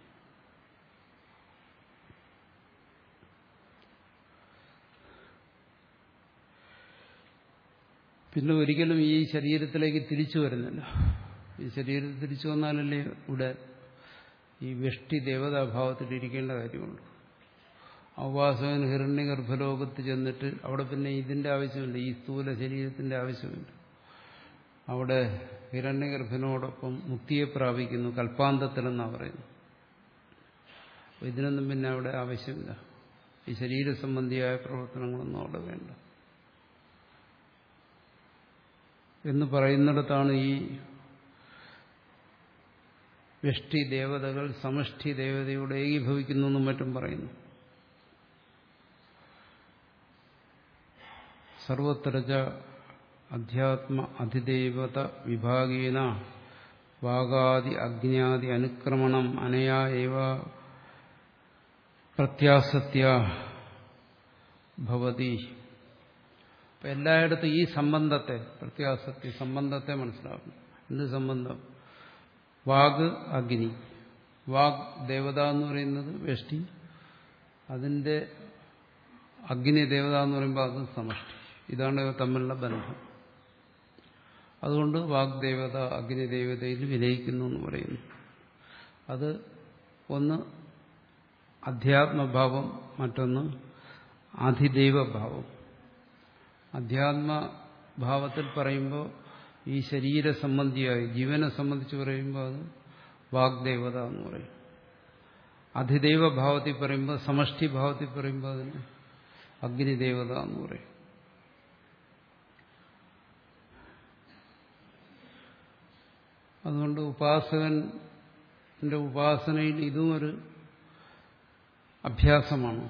പിന്നെ ഒരിക്കലും ഈ ശരീരത്തിലേക്ക് തിരിച്ചു വരുന്നില്ല. ഈ ശരീരത്തിൽ തിരിച്ചു വന്നാലല്ലേ ഇവിടെ ഈ വെഷ്ടി ദേവതാഭാവത്തിൽ ഇരിക്കേണ്ട കാര്യമുള്ളൂ. ഉപാസകൻ ഹിരണ്യഗർഭലോകത്ത് ചെന്നിട്ട് അവിടെ പിന്നെ ഇതിന്റെ ആവശ്യമില്ല, ഈ സ്ഥൂല ശരീരത്തിന്റെ ആവശ്യമില്ല. അവിടെ ഹിരണ്യഗർഭനോടൊപ്പം മുക്തിയെ പ്രാപിക്കുന്നു കൽപ്പാന്തത്തിലെന്നാണ് പറയുന്നത്. ഇതിനൊന്നും പിന്നെ അവിടെ ആവശ്യമില്ല. ഈ ശരീര സംബന്ധിയായ പ്രവർത്തനങ്ങളൊന്നും അവിടെ വേണ്ട എന്ന് പറയുന്നിടത്താണ് ഈ വ്യഷ്ടി ദേവതകൾ സമഷ്ടി ദേവതയോട് ഏകീഭവിക്കുന്നു എന്നും മറ്റും പറയുന്നു. സർവത്രജ അധ്യാത്മ അധിദേവത വിഭാഗേന വാഗാദി അഗ്നിയാദി അനുക്രമണം അനയാ ഏവ പ്രത്യാസത്യ ഭവതി. എല്ലായിടത്തും ഈ സംബന്ധത്തെ, പ്രത്യാസത്യ സംബന്ധത്തെ മനസ്സിലാക്കണം. എന്ത് സംബന്ധം? വാഗ് അഗ്നി. വാഗ് ദേവത എന്ന് പറയുന്നത് വ്യഷ്ടി, അതിന്റെ അഗ്നി ദേവത എന്ന് പറയുമ്പോൾ അത് സമഷ്ടി. ഇതാണ് തമ്മിലുള്ള ബന്ധം. അതുകൊണ്ട് വാഗ്ദേവത അഗ്നിദേവതയിൽ വിലയിക്കുന്നു എന്ന് പറയുന്നു. അത് ഒന്ന് അധ്യാത്മഭാവം, മറ്റൊന്ന് അധിദൈവഭാവം. അധ്യാത്മഭാവത്തിൽ പറയുമ്പോൾ ഈ ശരീര സംബന്ധിയായി ജീവനെ സംബന്ധിച്ച് പറയുമ്പോൾ അത് വാഗ്ദേവത എന്ന് പറയും. അധിദൈവഭാവത്തിൽ പറയുമ്പോൾ, സമഷ്ടി ഭാവത്തിൽ പറയുമ്പോൾ അതിന് അഗ്നിദേവത എന്ന് പറയും. അതുകൊണ്ട് ഉപാസകന്റെ ഉപാസനയിൽ ഇതും ഒരു അഭ്യാസമാണ്.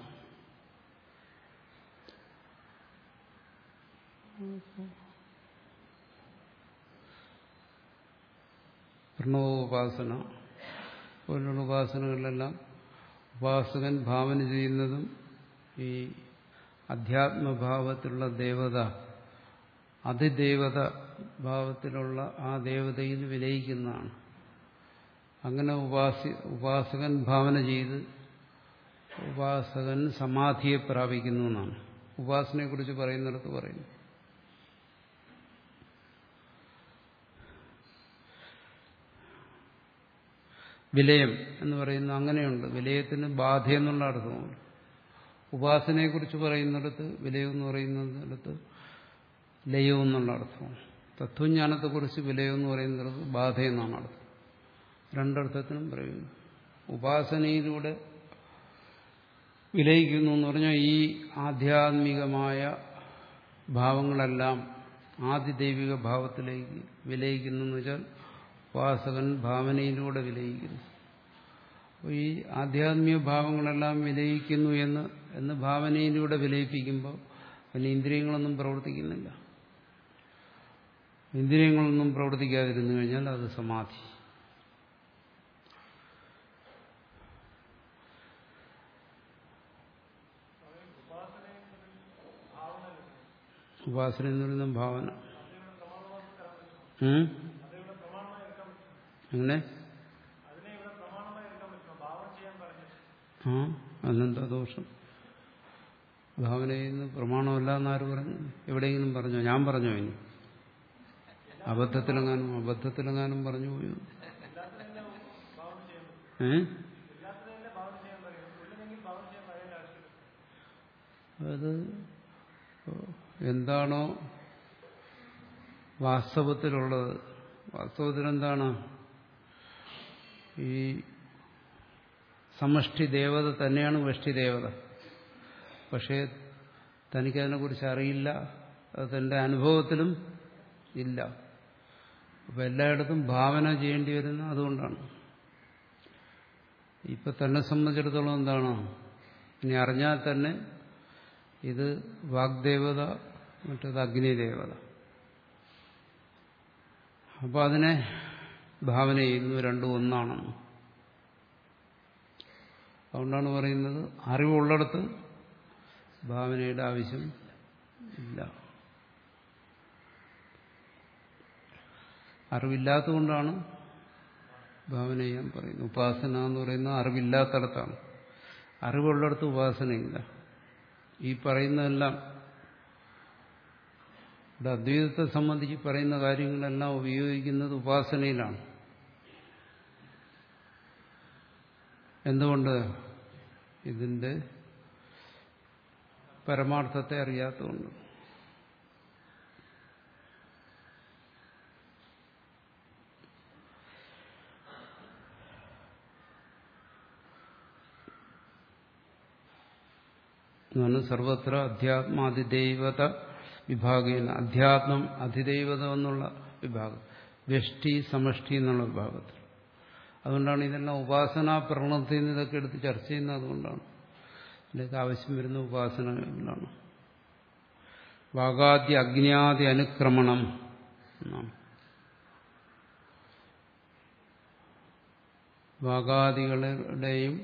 പ്രണവോപാസന പോലുള്ള ഉപാസനകളിലെല്ലാം ഉപാസകൻ ഭാവന ചെയ്യുന്നതും ഈ അധ്യാത്മഭാവത്തിലുള്ള ദേവത, അതിദേവത ഭാവത്തിലുള്ള ആ ദേവതയിൽ വിലയിക്കുന്നതാണ്. അങ്ങനെ ഉപാസി ഉപാസകൻ ഭാവന ചെയ്ത് ഉപാസകൻ സമാധിയെ പ്രാപിക്കുന്നു എന്നാണ് ഉപാസനയെക്കുറിച്ച് പറയുന്നിടത്ത് പറയുന്നു. വിലയം എന്ന് പറയുന്ന അങ്ങനെയുണ്ട്. വിലയത്തിന് ബാധയെന്നുള്ള അർത്ഥമുണ്ട്. ഉപാസനയെക്കുറിച്ച് പറയുന്നിടത്ത് വിലയം എന്ന് പറയുന്നിടത്ത് ലയം എന്നുള്ള അർത്ഥമാണ്. തത്വജ്ഞാനത്തെക്കുറിച്ച് വിലയം എന്ന് പറയുന്നിടത്ത് ബാധയെന്നാണ് അർത്ഥം. രണ്ടർത്ഥത്തിനും പറയുന്നു. ഉപാസനയിലൂടെ വിലയിക്കുന്നു എന്ന് പറഞ്ഞാൽ ഈ ആധ്യാത്മികമായ ഭാവങ്ങളെല്ലാം ആദിദൈവിക ഭാവത്തിലേക്ക് വിലയിക്കുന്നു എന്ന് വെച്ചാൽ ഉപാസകൻ ഭാവനയിലൂടെ വിലയിക്കുന്നു. അപ്പോൾ ഈ ആധ്യാത്മിക ഭാവങ്ങളെല്ലാം വിലയിക്കുന്നു എന്ന് എന്ന് ഭാവനയിലൂടെ വിലയിപ്പിക്കുമ്പോൾ പിന്നെ ഇന്ദ്രിയങ്ങളൊന്നും പ്രവർത്തിക്കുന്നില്ല. ഇന്ദ്രിയങ്ങളൊന്നും പ്രവർത്തിക്കാതിരുന്നു കഴിഞ്ഞാൽ അത് സമാധി. ഉപാസന എന്ന് പറയുന്ന ഭാവന. അങ്ങനെ ആ അതിനെന്താ ദോഷം? ഭാവന ചെയ്യുന്ന പ്രമാണമല്ല എന്നാര് പറഞ്ഞു? എവിടെയെങ്കിലും പറഞ്ഞോ? ഞാൻ പറഞ്ഞോ? ഇനി അബദ്ധത്തിലെങ്ങാനും അബദ്ധത്തിലെങ്ങാനും പറഞ്ഞു പോയോ? ഏ അത് എന്താണോ വാസ്തവത്തിലുള്ളത്, വാസ്തവത്തിൽ എന്താണ്? ഈ സമഷ്ടി ദേവത തന്നെയാണ് വ്യഷ്ടി ദേവത. പക്ഷേ തനിക്കതിനെക്കുറിച്ച് അറിയില്ല, അത് തന്റെ അനുഭവത്തിലും ഇല്ല. അപ്പം എല്ലായിടത്തും ഭാവന ചെയ്യേണ്ടി വരുന്ന അതുകൊണ്ടാണ്. ഇപ്പൊ തന്നെ സംബന്ധിച്ചിടത്തോളം എന്താണ്? ഇനി അറിഞ്ഞാൽ തന്നെ ഇത് വാഗ്ദേവത, മറ്റേത് അഗ്നിദേവത. അപ്പോൾ അതിനെ ഭാവന ചെയ്യുന്നു, രണ്ടും ഒന്നാണെന്ന്. അതുകൊണ്ടാണ് പറയുന്നത് അറിവുള്ളിടത്ത് ഭാവനയുടെ ആവശ്യം ഇല്ല. അറിവില്ലാത്തതുകൊണ്ടാണ് ഭാവന ചെയ്യാൻ പറയുന്നത്. ഉപാസന എന്ന് പറയുന്നത് അറിവില്ലാത്തടത്താണ്. അറിവുള്ളിടത്ത് ഉപാസനയില്ല. ഈ പറയുന്നതെല്ലാം ഇവിടെ അദ്വൈതത്തെ സംബന്ധിച്ച് പറയുന്ന കാര്യങ്ങളെല്ലാം ഉപയോഗിക്കുന്നത് ഉപാസനയിലാണ്. എന്തുകൊണ്ട്? ഇതിന്റെ പരമാർത്ഥത്തെ അറിയാത്തതുകൊണ്ട്. സർവത്ര അധ്യാത്മാതിദൈവത വിഭാഗേന, അധ്യാത്മം അധിദൈവതം എന്നുള്ള വിഭാഗം, വ്യഷ്ടി സമഷ്ടി എന്നുള്ള വിഭാഗത്തിൽ. അതുകൊണ്ടാണ് ഇതെല്ലാം ഉപാസനാ പ്രകടനത്തിൽ നിന്ന് ഇതൊക്കെ എടുത്ത് ചർച്ച ചെയ്യുന്നത്. അതുകൊണ്ടാണ് ഇതിലേക്ക് ആവശ്യം വരുന്ന ഉപാസനകളാണ്. വാഗാദ്യ അഗ്നിയാദി അനുക്രമണം എന്നാണ്. വാഗാദികളുടെയും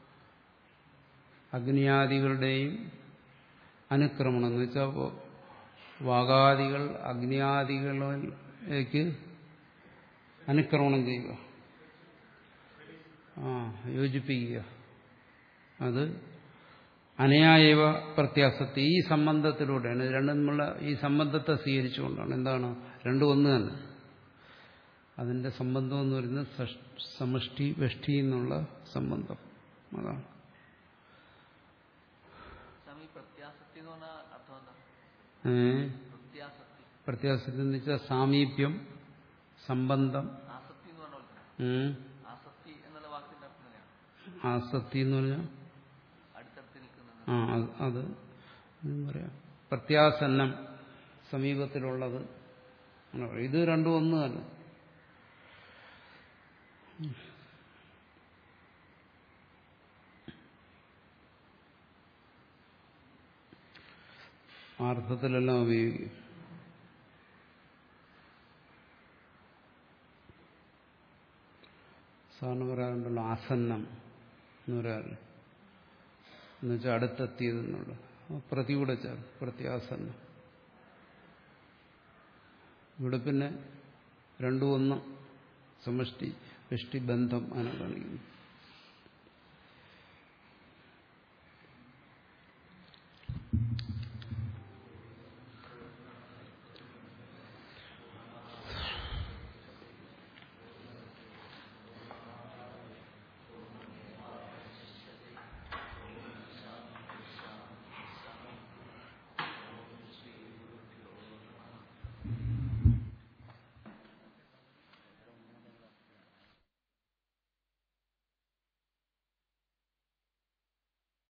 അഗ്നിയാദികളുടെയും അനുക്രമണം എന്ന് വെച്ചാൽ വാഗാദികൾ അഗ്നിയാദികളിലേക്ക് അനുക്രമണം ചെയ്യുക, ആ യോജിപ്പിക്കുക. അത് അനയായവ പ്രത്യാസക്തി, ഈ സംബന്ധത്തിലൂടെയാണ്. രണ്ടും തമ്മിലുള്ള ഈ സംബന്ധത്തെ സ്വീകരിച്ചുകൊണ്ടാണ്. എന്താണ്? രണ്ടും ഒന്ന് തന്നെ. അതിന്റെ സംബന്ധം എന്ന് പറയുന്നത് സമഷ്ടി വെഷ്ടി എന്നുള്ള സംബന്ധം. അതാണ് പ്രത്യാസക്തി എന്ന് വെച്ചാൽ സാമീപ്യം, സംബന്ധം. ആസക്തി എന്ന് പറഞ്ഞാൽ ആ അത് പറയാം. പ്രത്യാസന്നം, സമീപത്തിലുള്ളത്. ഇത് രണ്ടും ഒന്ന് തന്നെ. ആ അർത്ഥത്തിലെല്ലാം ഉപയോഗിക്കും. സാറിന് പറയാറുണ്ടല്ലോ ആസന്നം എന്ന് പറയാറില്ല, എന്നുവെച്ചാൽ അടുത്തെത്തിയതെന്നുള്ള പ്രതികൂടെ ചേർ പ്രത്യാസന്നം. ഇവിടെ പിന്നെ രണ്ടും ഒന്ന്, സമഷ്ടി വെഷ്ടി ബന്ധം അങ്ങനെ കാണിക്കുന്നു.